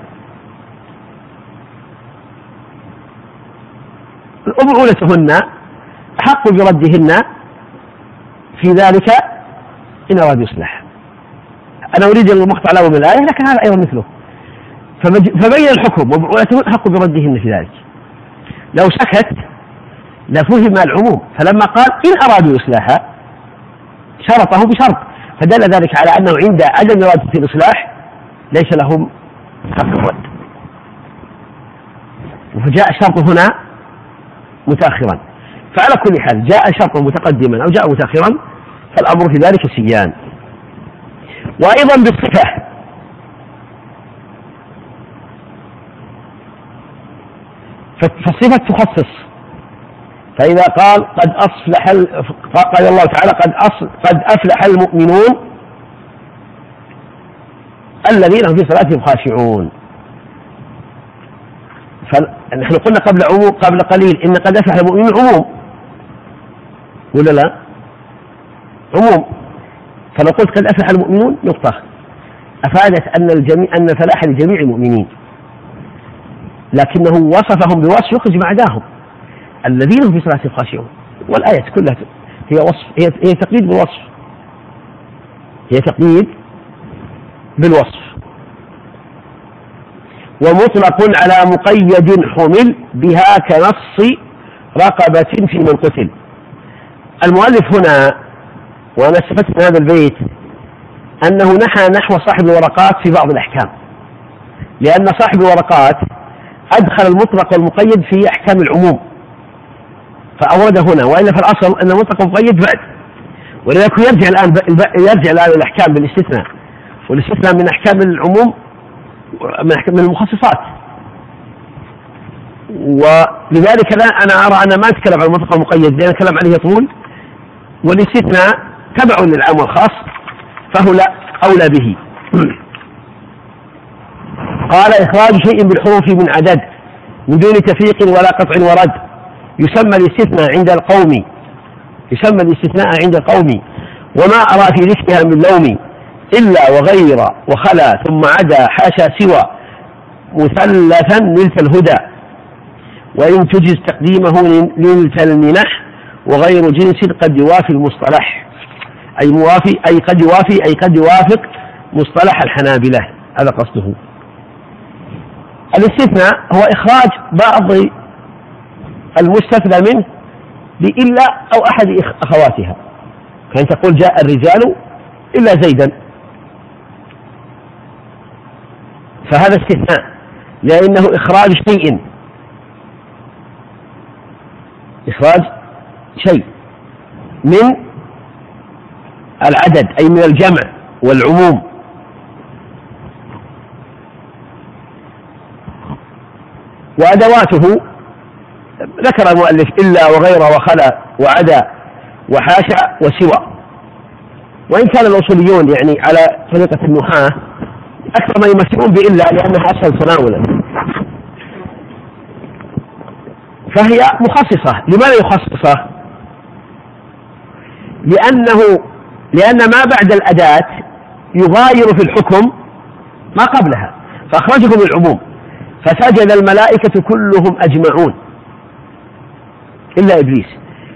وبعولتهن حق بردهن في ذلك إن أرادوا إصلاح. أنا أريد المقطع الأول من الآية، لكن هذا أيضا مثله. فبين الحكم وبعولتهن حق بردهن في ذلك. لو سكت لفهم العموم، فلما قال إن أرادوا إصلاحا شرطه بشرط، فدل ذلك على أنه عند عدم إرادة الإصلاح ليس لهم حق الرد. فجاء الشرط هنا متأخرا، فعلى كل حال جاء شرط متقدما أو جاء متأخرا فالأمر في ذلك سيان. وأيضا بالصفة، فالصفة تخصص. فإذا قال قد أصلح قال الله تعالى قد أصل قد أفلح المؤمنون الذين هم في صلاتهم خاشعون، فنحن قلنا قبل عموم قبل قليل إن قد أفلح المؤمنون عموم ولا لا؟ عموم. فلو قلت قد أفلح المؤمنون نقطة، أفادت أن الجميع أن الفلاح لجميع المؤمنين، لكنه وصفهم بوصف يخرج ما عداهم الذين هم في صلاة خاشعون. والآية كلها هي وصف، هي, هي تقييد بالوصف، هي تقييد بالوصف. ومطلق على مقيد حمل بها كنص رقبة في من قتل. المؤلف هنا، وأنا استفدت من هذا البيت، أنه نحى نحو صاحب الورقات في بعض الأحكام، لأن صاحب الورقات أدخل المطلق والمقيد في أحكام العموم فأورد هنا، وإلا في الأصل أن المطلق والمقيد بعد، ولذلك يرجع الآن يرجع الآن الأحكام بالاستثناء، والاستثناء من أحكام العموم من المخصصات. ولذلك لا أنا أرى أن ما أتكلم عن المطلق والمقيد لأن الكلام عليه طول، والاستثناء تبع للعام والخاص فهو لا أولى به. قال إخراج شيء بالحروف من عدد من دون تفريق ولا قطع ورد يسمى الاستثناء عند القوم يسمى الاستثناء عند القوم وما أرى في ذكرها من لوم إلا وغير وخلا ثم عدا حاشا سوى مثلثا نلت الهدى وإن تجز تقديمه نلت المنح وغير جنس قد يوافي المصطلح، أي موافي أي قد يوافي أي قد يوافق مصطلح الحنابلة، هذا قصده. الاستثناء هو إخراج بعض المستثنى منه بإلا أو أحد أخواتها، كان تقول جاء الرجال إلا زيدا، فهذا استثناء لأنه إخراج شيء إخراج شيء من العدد أي من الجمع والعموم. وأدواته ذكر المؤلف إلا وغير وخلا وعدا وحاشا وسوى، وإن كان الأصوليون يعني على طريقة النحاة أكثر ما يمثلون بإلا لأنها أسهل تناولا، فهي مخصصة. لماذا مخصصة؟ لأنه لأن ما بعد الأداة يغاير في الحكم ما قبلها، فأخرجه من العموم، فسجد الملائكة كلهم أجمعون إلا إبليس،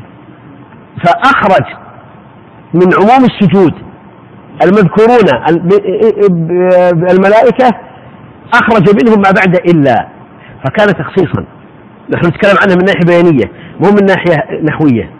فأخرج من عموم السجود المذكورون الملائكة أخرج منهم ما بعد إلا، فكان تخصيصا. نحن نتكلم عنها من ناحية بيانية مو من ناحية نحوية.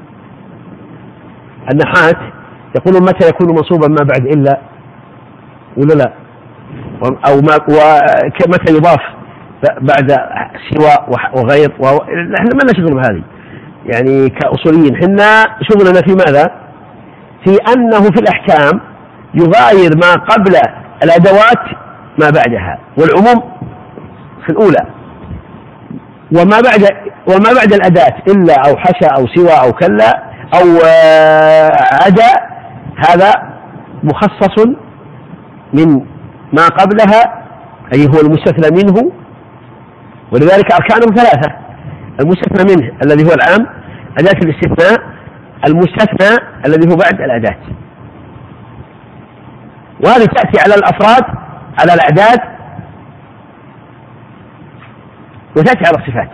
النحاة يقولون متى يكون منصوبا ما بعد إلا ولا لا، أو ما ومتى يضاف بعد سوى وغير، نحن ما نشغل بهذه يعني كأصوليين، حنا شغلنا في ماذا؟ في أنه في الأحكام يغاير ما قبل الأدوات ما بعدها، والعموم في الأولى، وما بعد وما بعد الأداة إلا أو حشا أو سوى أو كلا أو عدا هذا مخصص من ما قبلها أي هو المستثنى منه. ولذلك أركانه ثلاثة: المستثنى منه الذي هو العام، أداة الاستثناء، المستثنى الذي هو بعد الأداة. وهذه تأتي على الأفراد على الأعداد وتأتي على الصفات.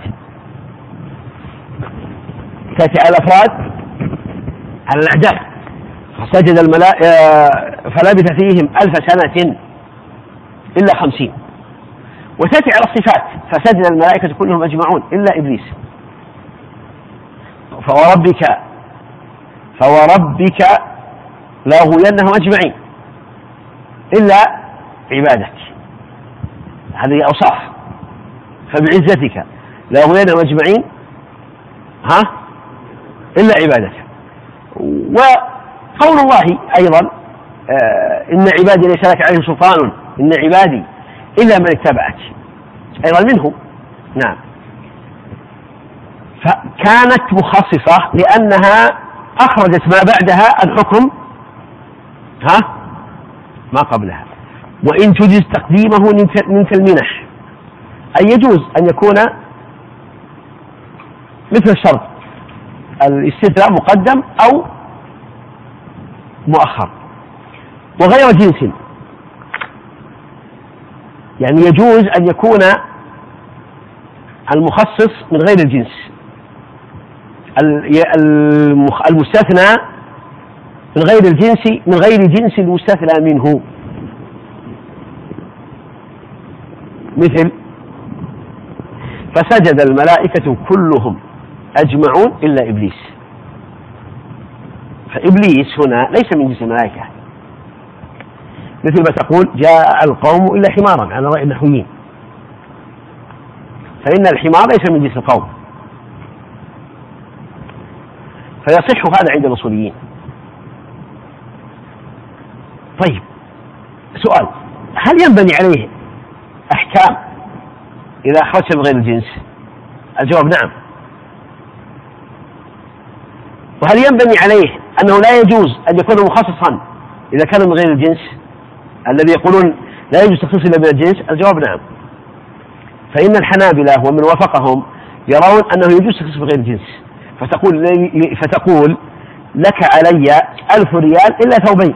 تأتي على الأفراد على الأعداد، فسجد الملائكة فلبث فيهم ألف سنة إلا خمسين. وتأتي على الصفات فسجد الملائكة كلهم أجمعون إلا إبليس. فوربك فوربك لأغوينهم أجمعين إلا عبادك، هذه أوصاف. فبعزتك لأغوينهم أجمعين ها إلا عبادك. وقول الله أيضا آه إن عبادي ليس لك عليهم سلطان إن عبادي إلا من اتبعك، أيضا منهم. نعم. فكانت مخصصة لأنها أخرجت ما بعدها الحكم ها ما قبلها. وإن تجز تقديمه من المنح، أي يجوز أن يكون مثل الشرط الاستثناء مقدم أو مؤخر. وغير جنس، يعني يجوز أن يكون المخصص من غير الجنس، المستثنى من غير الجنس من غير جنس المستثنى منه، مثل فسجد الملائكة كلهم أجمعون إلا إبليس. فإبليس هنا ليس من جنس الملائكة، مثل ما تقول جاء القوم إلا حمارا على رأي النحويين، فإن الحمار ليس من جنس القوم، فيصح هذا عند الأصوليين. طيب سؤال: هل ينبني عليه أحكام إذا أخرجت من غير الجنس؟ الجواب نعم. وهل ينبني عليه أنه لا يجوز أن يكون مخصصا إذا كان من غير الجنس الذي يقولون لا يجوز تخصيص إلا من الجنس؟ الجواب نعم. فإن الحنابلة ومن وافقهم يرون أنه يجوز تخصيص من غير الجنس، فتقول فتقول لك علي ألف ريال إلا ثوبين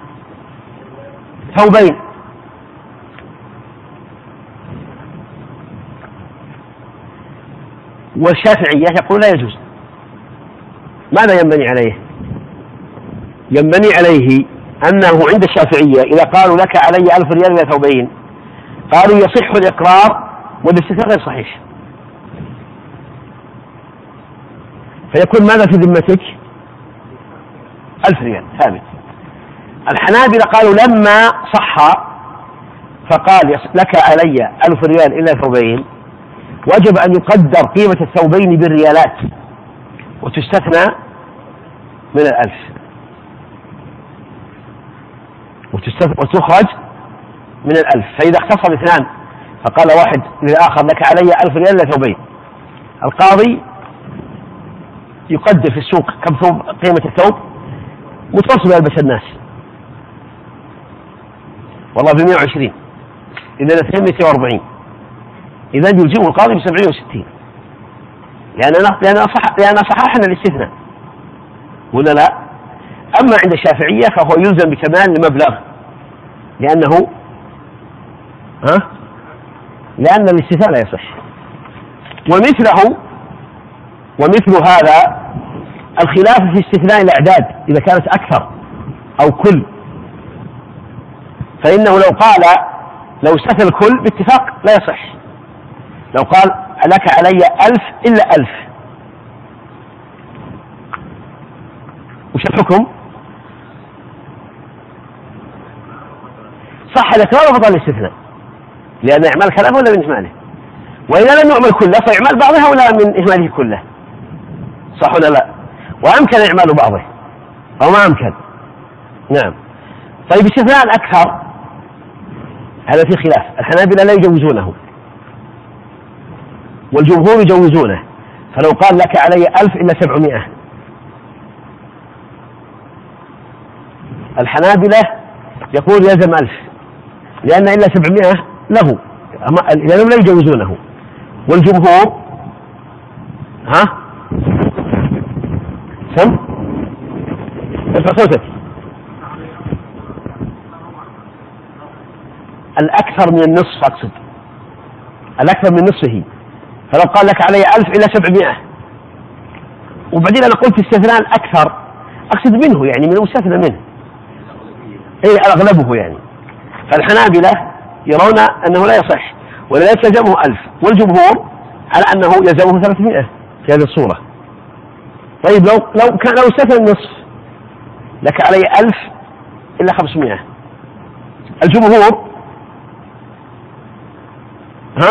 ثوبين والشافعية يقول لا يجوز. ماذا ينبني عليه؟ ينبني عليه أنه عند الشافعية إذا قالوا لك علي ألف ريال إلى ثوبين، قالوا يصح الإقرار والاستثناء غير صحيح، فيكون ماذا في ذمتك؟ ألف ريال ثابت. الحنابلة قالوا لما صح فقال لك علي ألف ريال إلى ثوبين، وجب أن يقدر قيمة الثوبين بالريالات وتستثنى من الألف وتخرج من الألف. فإذا اختصر الاثنان فقال واحد للآخر لك علي ألف ريال إلى ثوبين، القاضي يقدر في السوق كم ثوب قيمة الثوب متوسط يلبس الناس، والله بمئة وعشرين، إذا الاثنين مئة وأربعين، إذا يلزمه القاضي بسبعين وستين، لأننا لأن صح لأن صححنا الاستثناء ولا لا؟ أما عند الشافعية فهو يلزم بكمال المبلغ، لأنه ها لأن الاستثناء لا يصح. ومثله ومثل هذا الخلاف في استثناء الأعداد إذا كانت أكثر أو كل، فإنه لو قال لو استثنى الكل باتفاق لا يصح. لو قال لك علي ألف إلا ألف، وش الحكم؟ صح الإقرار وبطل الاستثناء، لأن إعمال كلامه ولا من إهماله، وإذا لم يعمل كله فإعمال بعضها ولا من إهماله كله، صح ولا لا؟ وأمكن إعمال بعضه أو ما أمكن. نعم. طيب استثناء الأكثر هذا في خلاف، الحنابلة لا يجوزونه والجمهور يجوزونه، فلو قال لك علي ألف إلا سبعمائة، الحنابلة يقول يلزم ألف، لأن إلا سبعمائة له، لأنهم لا يجوزونه. والجمهور ها سم ارفع صوتك، الأكثر من النصف، أقصد الأكثر من نصفه، فلو قال لك علي ألف إلى سبعمائة، وبعدين أنا قلت استثناء الأكثر أقصد منه، يعني من المستثنى منه، إيه أغلبه يعني. فالحنابلة يرون أنه لا يصح ولذلك يلزمه ألف، والجمهور على أنه يلزمه ثلاثمائة في هذه الصورة. طيب لو لو كان لو استثنى النصف لك علي ألف إلا خمسمائة، الجمهور ها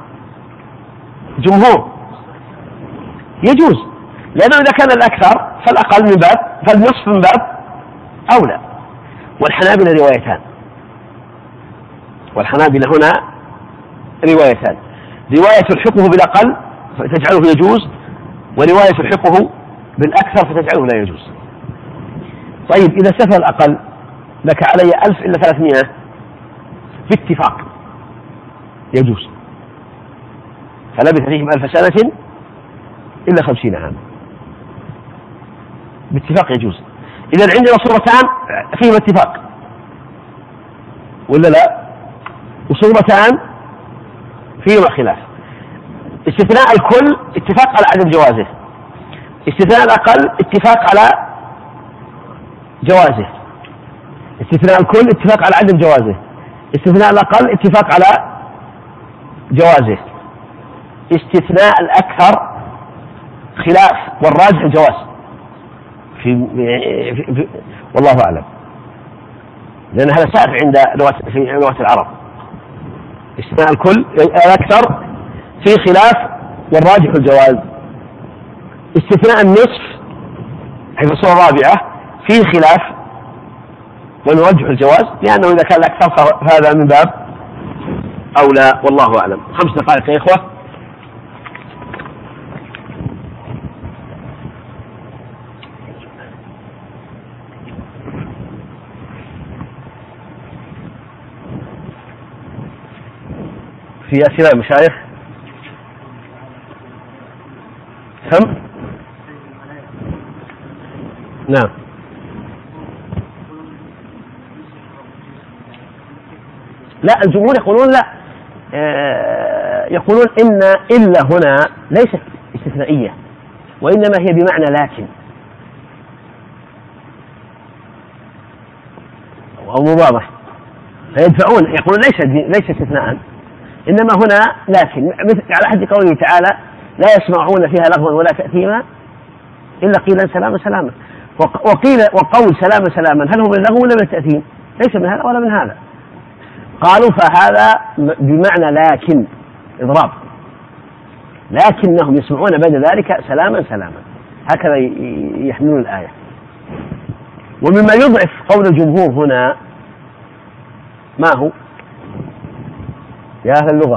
جمهور يجوز، لأنه إذا كان الأكثر فالأقل من باب، فالنصف من باب أولى. والحنابلة روايتان، والحنابلة هنا روايتان، رواية تلحقه بالأقل فتجعله يجوز، ورواية تلحقه بالأكثر فتجعله لا يجوز. طيب إذا استثنى الأقل لك علي ألف إلا ثلاثمائة باتفاق يجوز، فلبث فيهم ألف سنة إلا خمسين عام، باتفاق يجوز. إذا عندنا صورتان فيهما اتفاق ولا لا؟ وصورتان فيهما خلاف. استثناء الكل اتفاق على عدم جوازه، استثناء الأقل اتفاق على جوازه. استثناء الكل اتفاق على عدم جوازه، استثناء الأقل اتفاق على جوازه، استثناء الأكثر خلاف والراجح الجواز في, في, في والله أعلم، لأن هذا سائر عند في لغة العرب. استثناء الكل الأكثر في خلاف والراجح الجواز. استثناء النصف في الصورة الرابعة في خلاف ونرجح الجواز، لأنه إذا كان الأكثر فهذا من باب أولى والله أعلم. خمس دقائق يا إخوة. في أسئلة المشايخ؟ كم؟ نعم. لا، الجمهور يقولون لا، آه يقولون إن إلا هنا ليست استثنائية وإنما هي بمعنى لكن أو مضافة، فيدفعون يقولون ليس ليس استثناء، إنما هنا لكن، مثل على حد قوله تعالى لا يسمعون فيها لغوا ولا تأثيما إلا قيلا سلاما سلاما. وقيل وقول سلاما سلاما هل هو من اللغو ولا من التأثيم؟ ليس من هذا ولا من هذا. قالوا فهذا بمعنى لكن إضراب، لكنهم يسمعون بعد ذلك سلاما سلاما، هكذا يحملون الآية. ومما يضعف قول الجمهور هنا ما هو يا أهل اللغة؟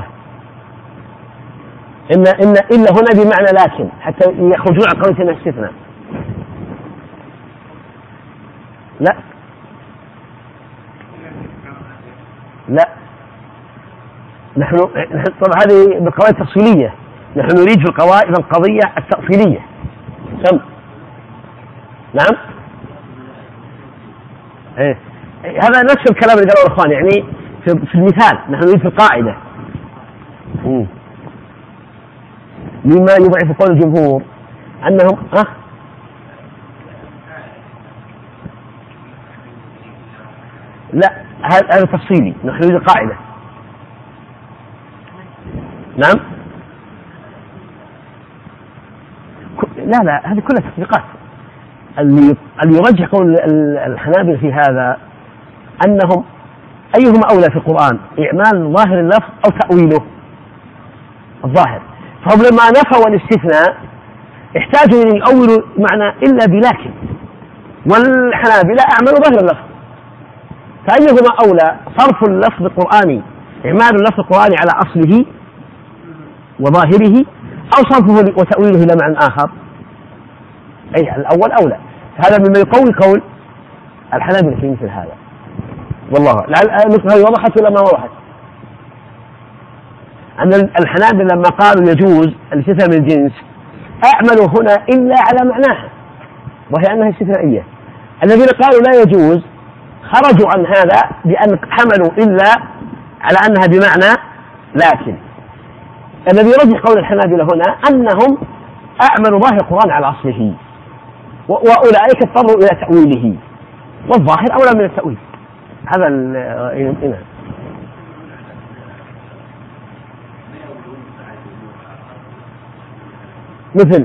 إن إن إلا هنا بمعنى لكن، حتى يخرجون عن قولة إنها استثناء. لا لا نحن طبعا هذه بالقواعد التفصيلية، نحن نريد في القواعد القضية التأصيلية. سم نعم إيه. هذا نفس الكلام اللي قاله الأخوان، يعني في, في المثال نحن نريد في القاعدة. مم. مما يضعف قول الجمهور أنهم أه لا، هذا تفصيلي، نحن نريد القاعدة. نعم لا لا هذه كلها تطبيقات. اللي اللي يرجح قول الحنابلة في هذا أنهم أيهما أولى في القرآن، إعمال ظاهر اللفظ أو تأويله الظاهر. فهم لما نفوا الاستثناء احتاجوا أن يؤولوا معنى إلا بلكن، والحنابلة أعملوا ظاهر اللفظ. فأيهما أولى، صرف اللفظ القرآني إعمال اللفظ القرآني على أصله وظاهره، أو صرفه وتأويله إلى معنى آخر؟ أي الأول أولى. هذا مما يقوي قول الحنابلة في مثل هذا والله. لعل هذه وضحت ولا ما وضحت؟ أن الحنابلة لما قالوا يجوز الاستثناء من الجنس أعملوا هنا إلا على معناها وهي أنها استثنائية. الذين قالوا لا يجوز خرجوا عن هذا بأن حملوا إلا على أنها بمعنى لكن. الذي يرجح قول الحنابلة هنا أنهم أعملوا ظاهر القرآن على أصله، وأولئك اضطروا إلى تأويله، والظاهر أولى من التأويل. هذا الإناء. مثل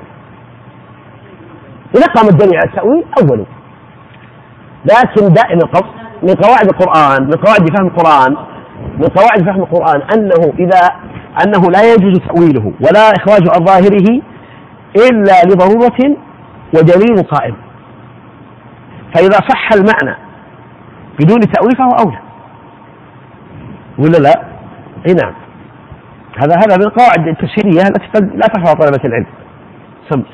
إذا قام الدليل على التأويل أولوا، لكن دائما من قواعد القرآن، من قواعد فهم القرآن من قواعد فهم القرآن أنه إذا أنه لا يجوز تأويله ولا إخراج عن ظاهره إلا لضرورة ودليل قائم. فإذا صح المعنى بدون تأويل فهو أولى ولا لا؟ إيه نعم. هذا هذا من القواعد التفسيرية التي لا تخفى طلبة العلم. سم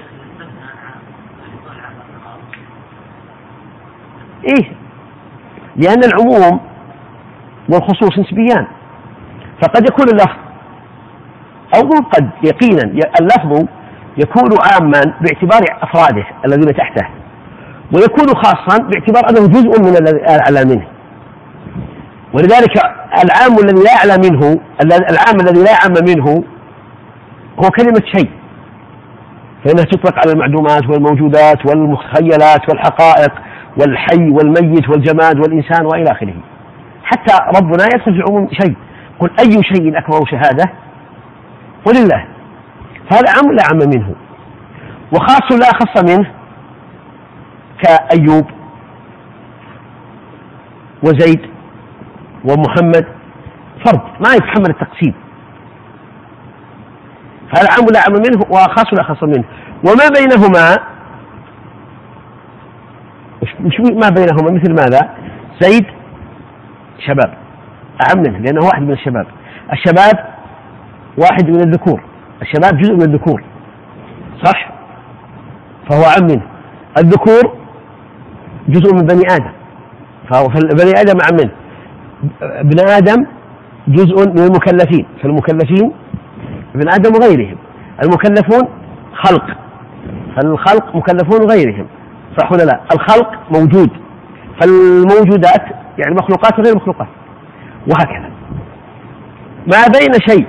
إيه، لأن العموم والخصوص نسبيان، فقد يكون اللفظ أو قد يقينا اللفظ يكون عاما باعتبار أفراده الذين تحته، ويكون خاصا باعتبار أنه جزء من الذي أعلى منه. ولذلك العام الذي لا أعلى منه العام الذي لا أعم منه هو كلمة شيء، فإنها تطلق على المعدومات والموجودات والمخيلات والحقائق والحي والميت والجماد والإنسان وإلى آخره. حتى ربنا يدخل في عموم شيء، قل أي شيء أكبر شهادة ولله، فهذا عام لا عام منه، وخاص لا أخص منه كأيوب وزيد ومحمد، فرد ما يتحمل التقسيم، فهذا عام لا عام منه وخاص لا أخص منه. وما بينهما مش ما بينهما مثل ماذا؟ زيد شباب أعم منه لأنه واحد من الشباب، الشباب واحد من الذكور، الشباب جزء من الذكور صح، فهو أعم منه. الذكور جزء من بني آدم، فهو بني آدم أعم منه. ابن آدم جزء من المكلفين، فالمكلفين ابن آدم وغيرهم، المكلفون خلق، فالخلق مكلفون غيرهم صح ولا لا؟ الخلق موجود، فالموجودات يعني مخلوقات وغير مخلوقات، وهكذا. ما بين شيء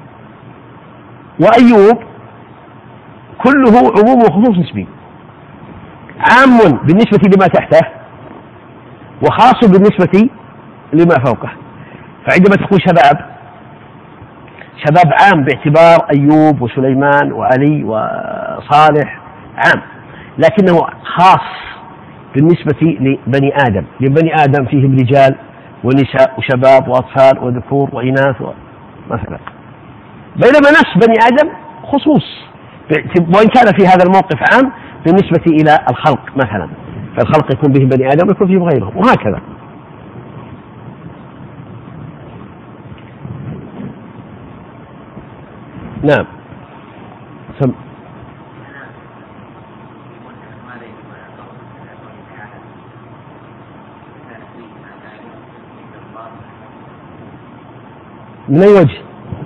وأيوب كله عموم وخصوص نسبي، عام بالنسبة لما تحته وخاص بالنسبة لما فوقه. فعندما تقول شباب، شباب عام باعتبار أيوب وسليمان وعلي وصالح عام، لكنه خاص بالنسبة لبني آدم، لبني آدم فيهم رجال ونساء وشباب وأطفال وذكور وإناث مثلا، بينما نفس بني آدم خصوص، وإن كان في هذا الموقف عام بالنسبة إلى الخلق مثلا، فالخلق يكون بهم بني آدم ويكون فيهم غيرهم وهكذا. نعم سم. من أي وجه؟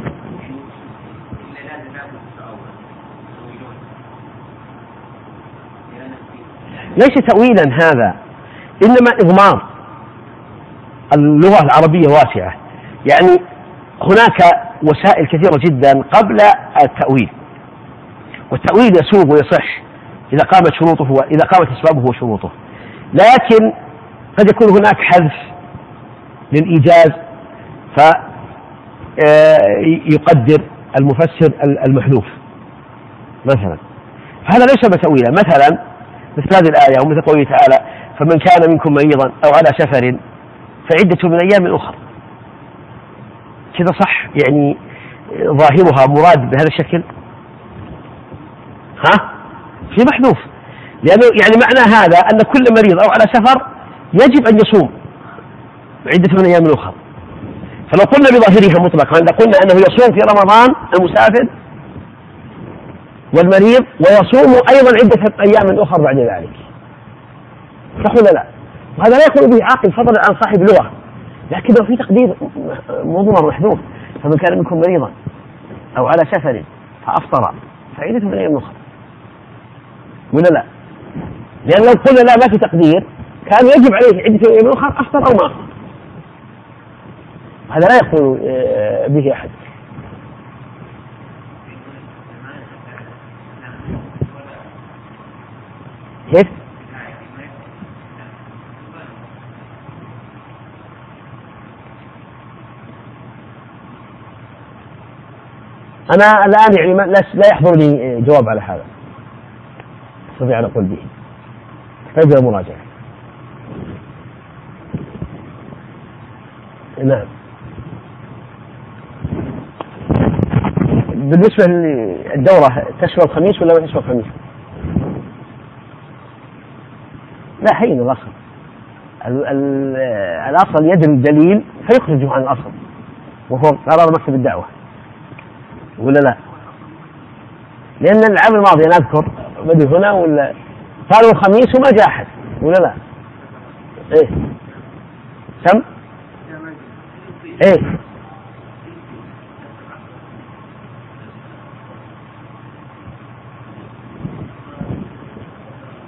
ليس تأويلا هذا، إنما إضمار. اللغة العربية واسعة، يعني هناك وسائل كثيرة جدا قبل التأويل، والتأويل يسوغ ويصح إذا قامت شروطه وإذا قامت أسبابه وشروطه، لكن قد يكون هناك حذف للإيجاز فيقدر المفسر المحذوف مثلا، فهذا ليس بتأويلا. مثلا مثل هذه الآية ومثل قوله تعالى فمن كان منكم مريضا أو على سفر فعدة من أيام أخرى، كذا صح؟ يعني ظاهرها مراد بهذا الشكل، ها في محذوف، لأنه يعني معنى هذا أن كل مريض أو على سفر يجب أن يصوم عدة من أيام أخرى. فلو قلنا بظاهرها مطلقا، إذا قلنا أنه يصوم في رمضان المسافر والمريض ويصوم أيضا عدة أيام أخرى بعد ذلك، صح ولا لا؟ وهذا لا يكون به عاقل فضلا عن صاحب لغة، لكنه في تقدير مضمر محذوف، فمن كان منكم مريضا أو على سفر فأفطر فعدة من أيام أخرى، ولا لا؟ لأن لو قلنا لا ما في تقدير كان يجب عليه عدة من أيام أخرى أفطر أو ما أفطر، هذا لا يقول به أحد. كيف؟ أنا الآن يعني لا يحضر لي جواب على هذا، أستطيع أن أقول به، فيبدأ المراجعة. نعم. بالنسبة للدورة تشمل الخميس ولا ما تشمل الخميس؟ لا حين الأصل، الأصل يدري الدليل فيخرجه عن الأصل وهو قرار مكتب الدعوة، ولا لا؟ لأن العام الماضي أنا أذكر بدي هنا ولا قالوا الخميس وما جاء أحد، ولا لا؟ إيه سم؟ إيه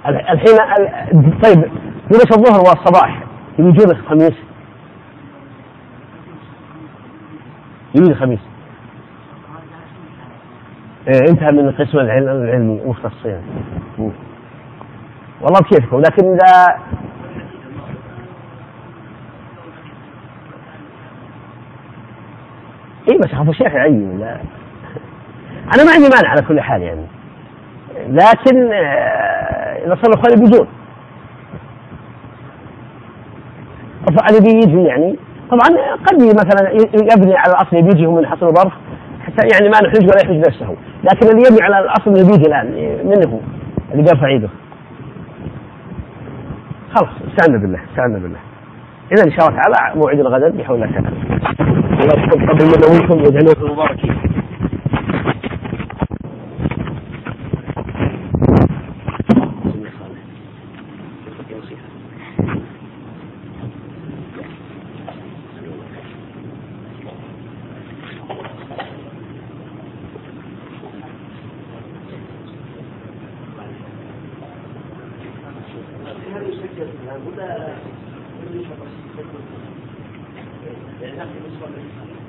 الحين طيب درس الظهر والصباح يوجد الخميس، يوجد الخميس إيه انتهى من القسم العلمي مختصين والله بكيفكم. لكن إذا اي بس أخاف الشيخ يعين. لا أنا ما عندي مانع على كل حال يعني، لكن إذا صار الخالي بيجون اللي بيجي يعني طبعا قد مثلا يبني على الأصل بيجي من حصر الظرف حتى يعني ما نحرج ولا يحرج نفسه، لكن اللي يبني على الأصل اللي بيجي الآن منه اللي بيرفع يده خلاص استعنا بالله استعنا بالله. إذا إن شاء الله تعالى موعد الغد بحول الله تعالى. الله يتقبل منا ومنكم ويجعلكم مباركين. ولا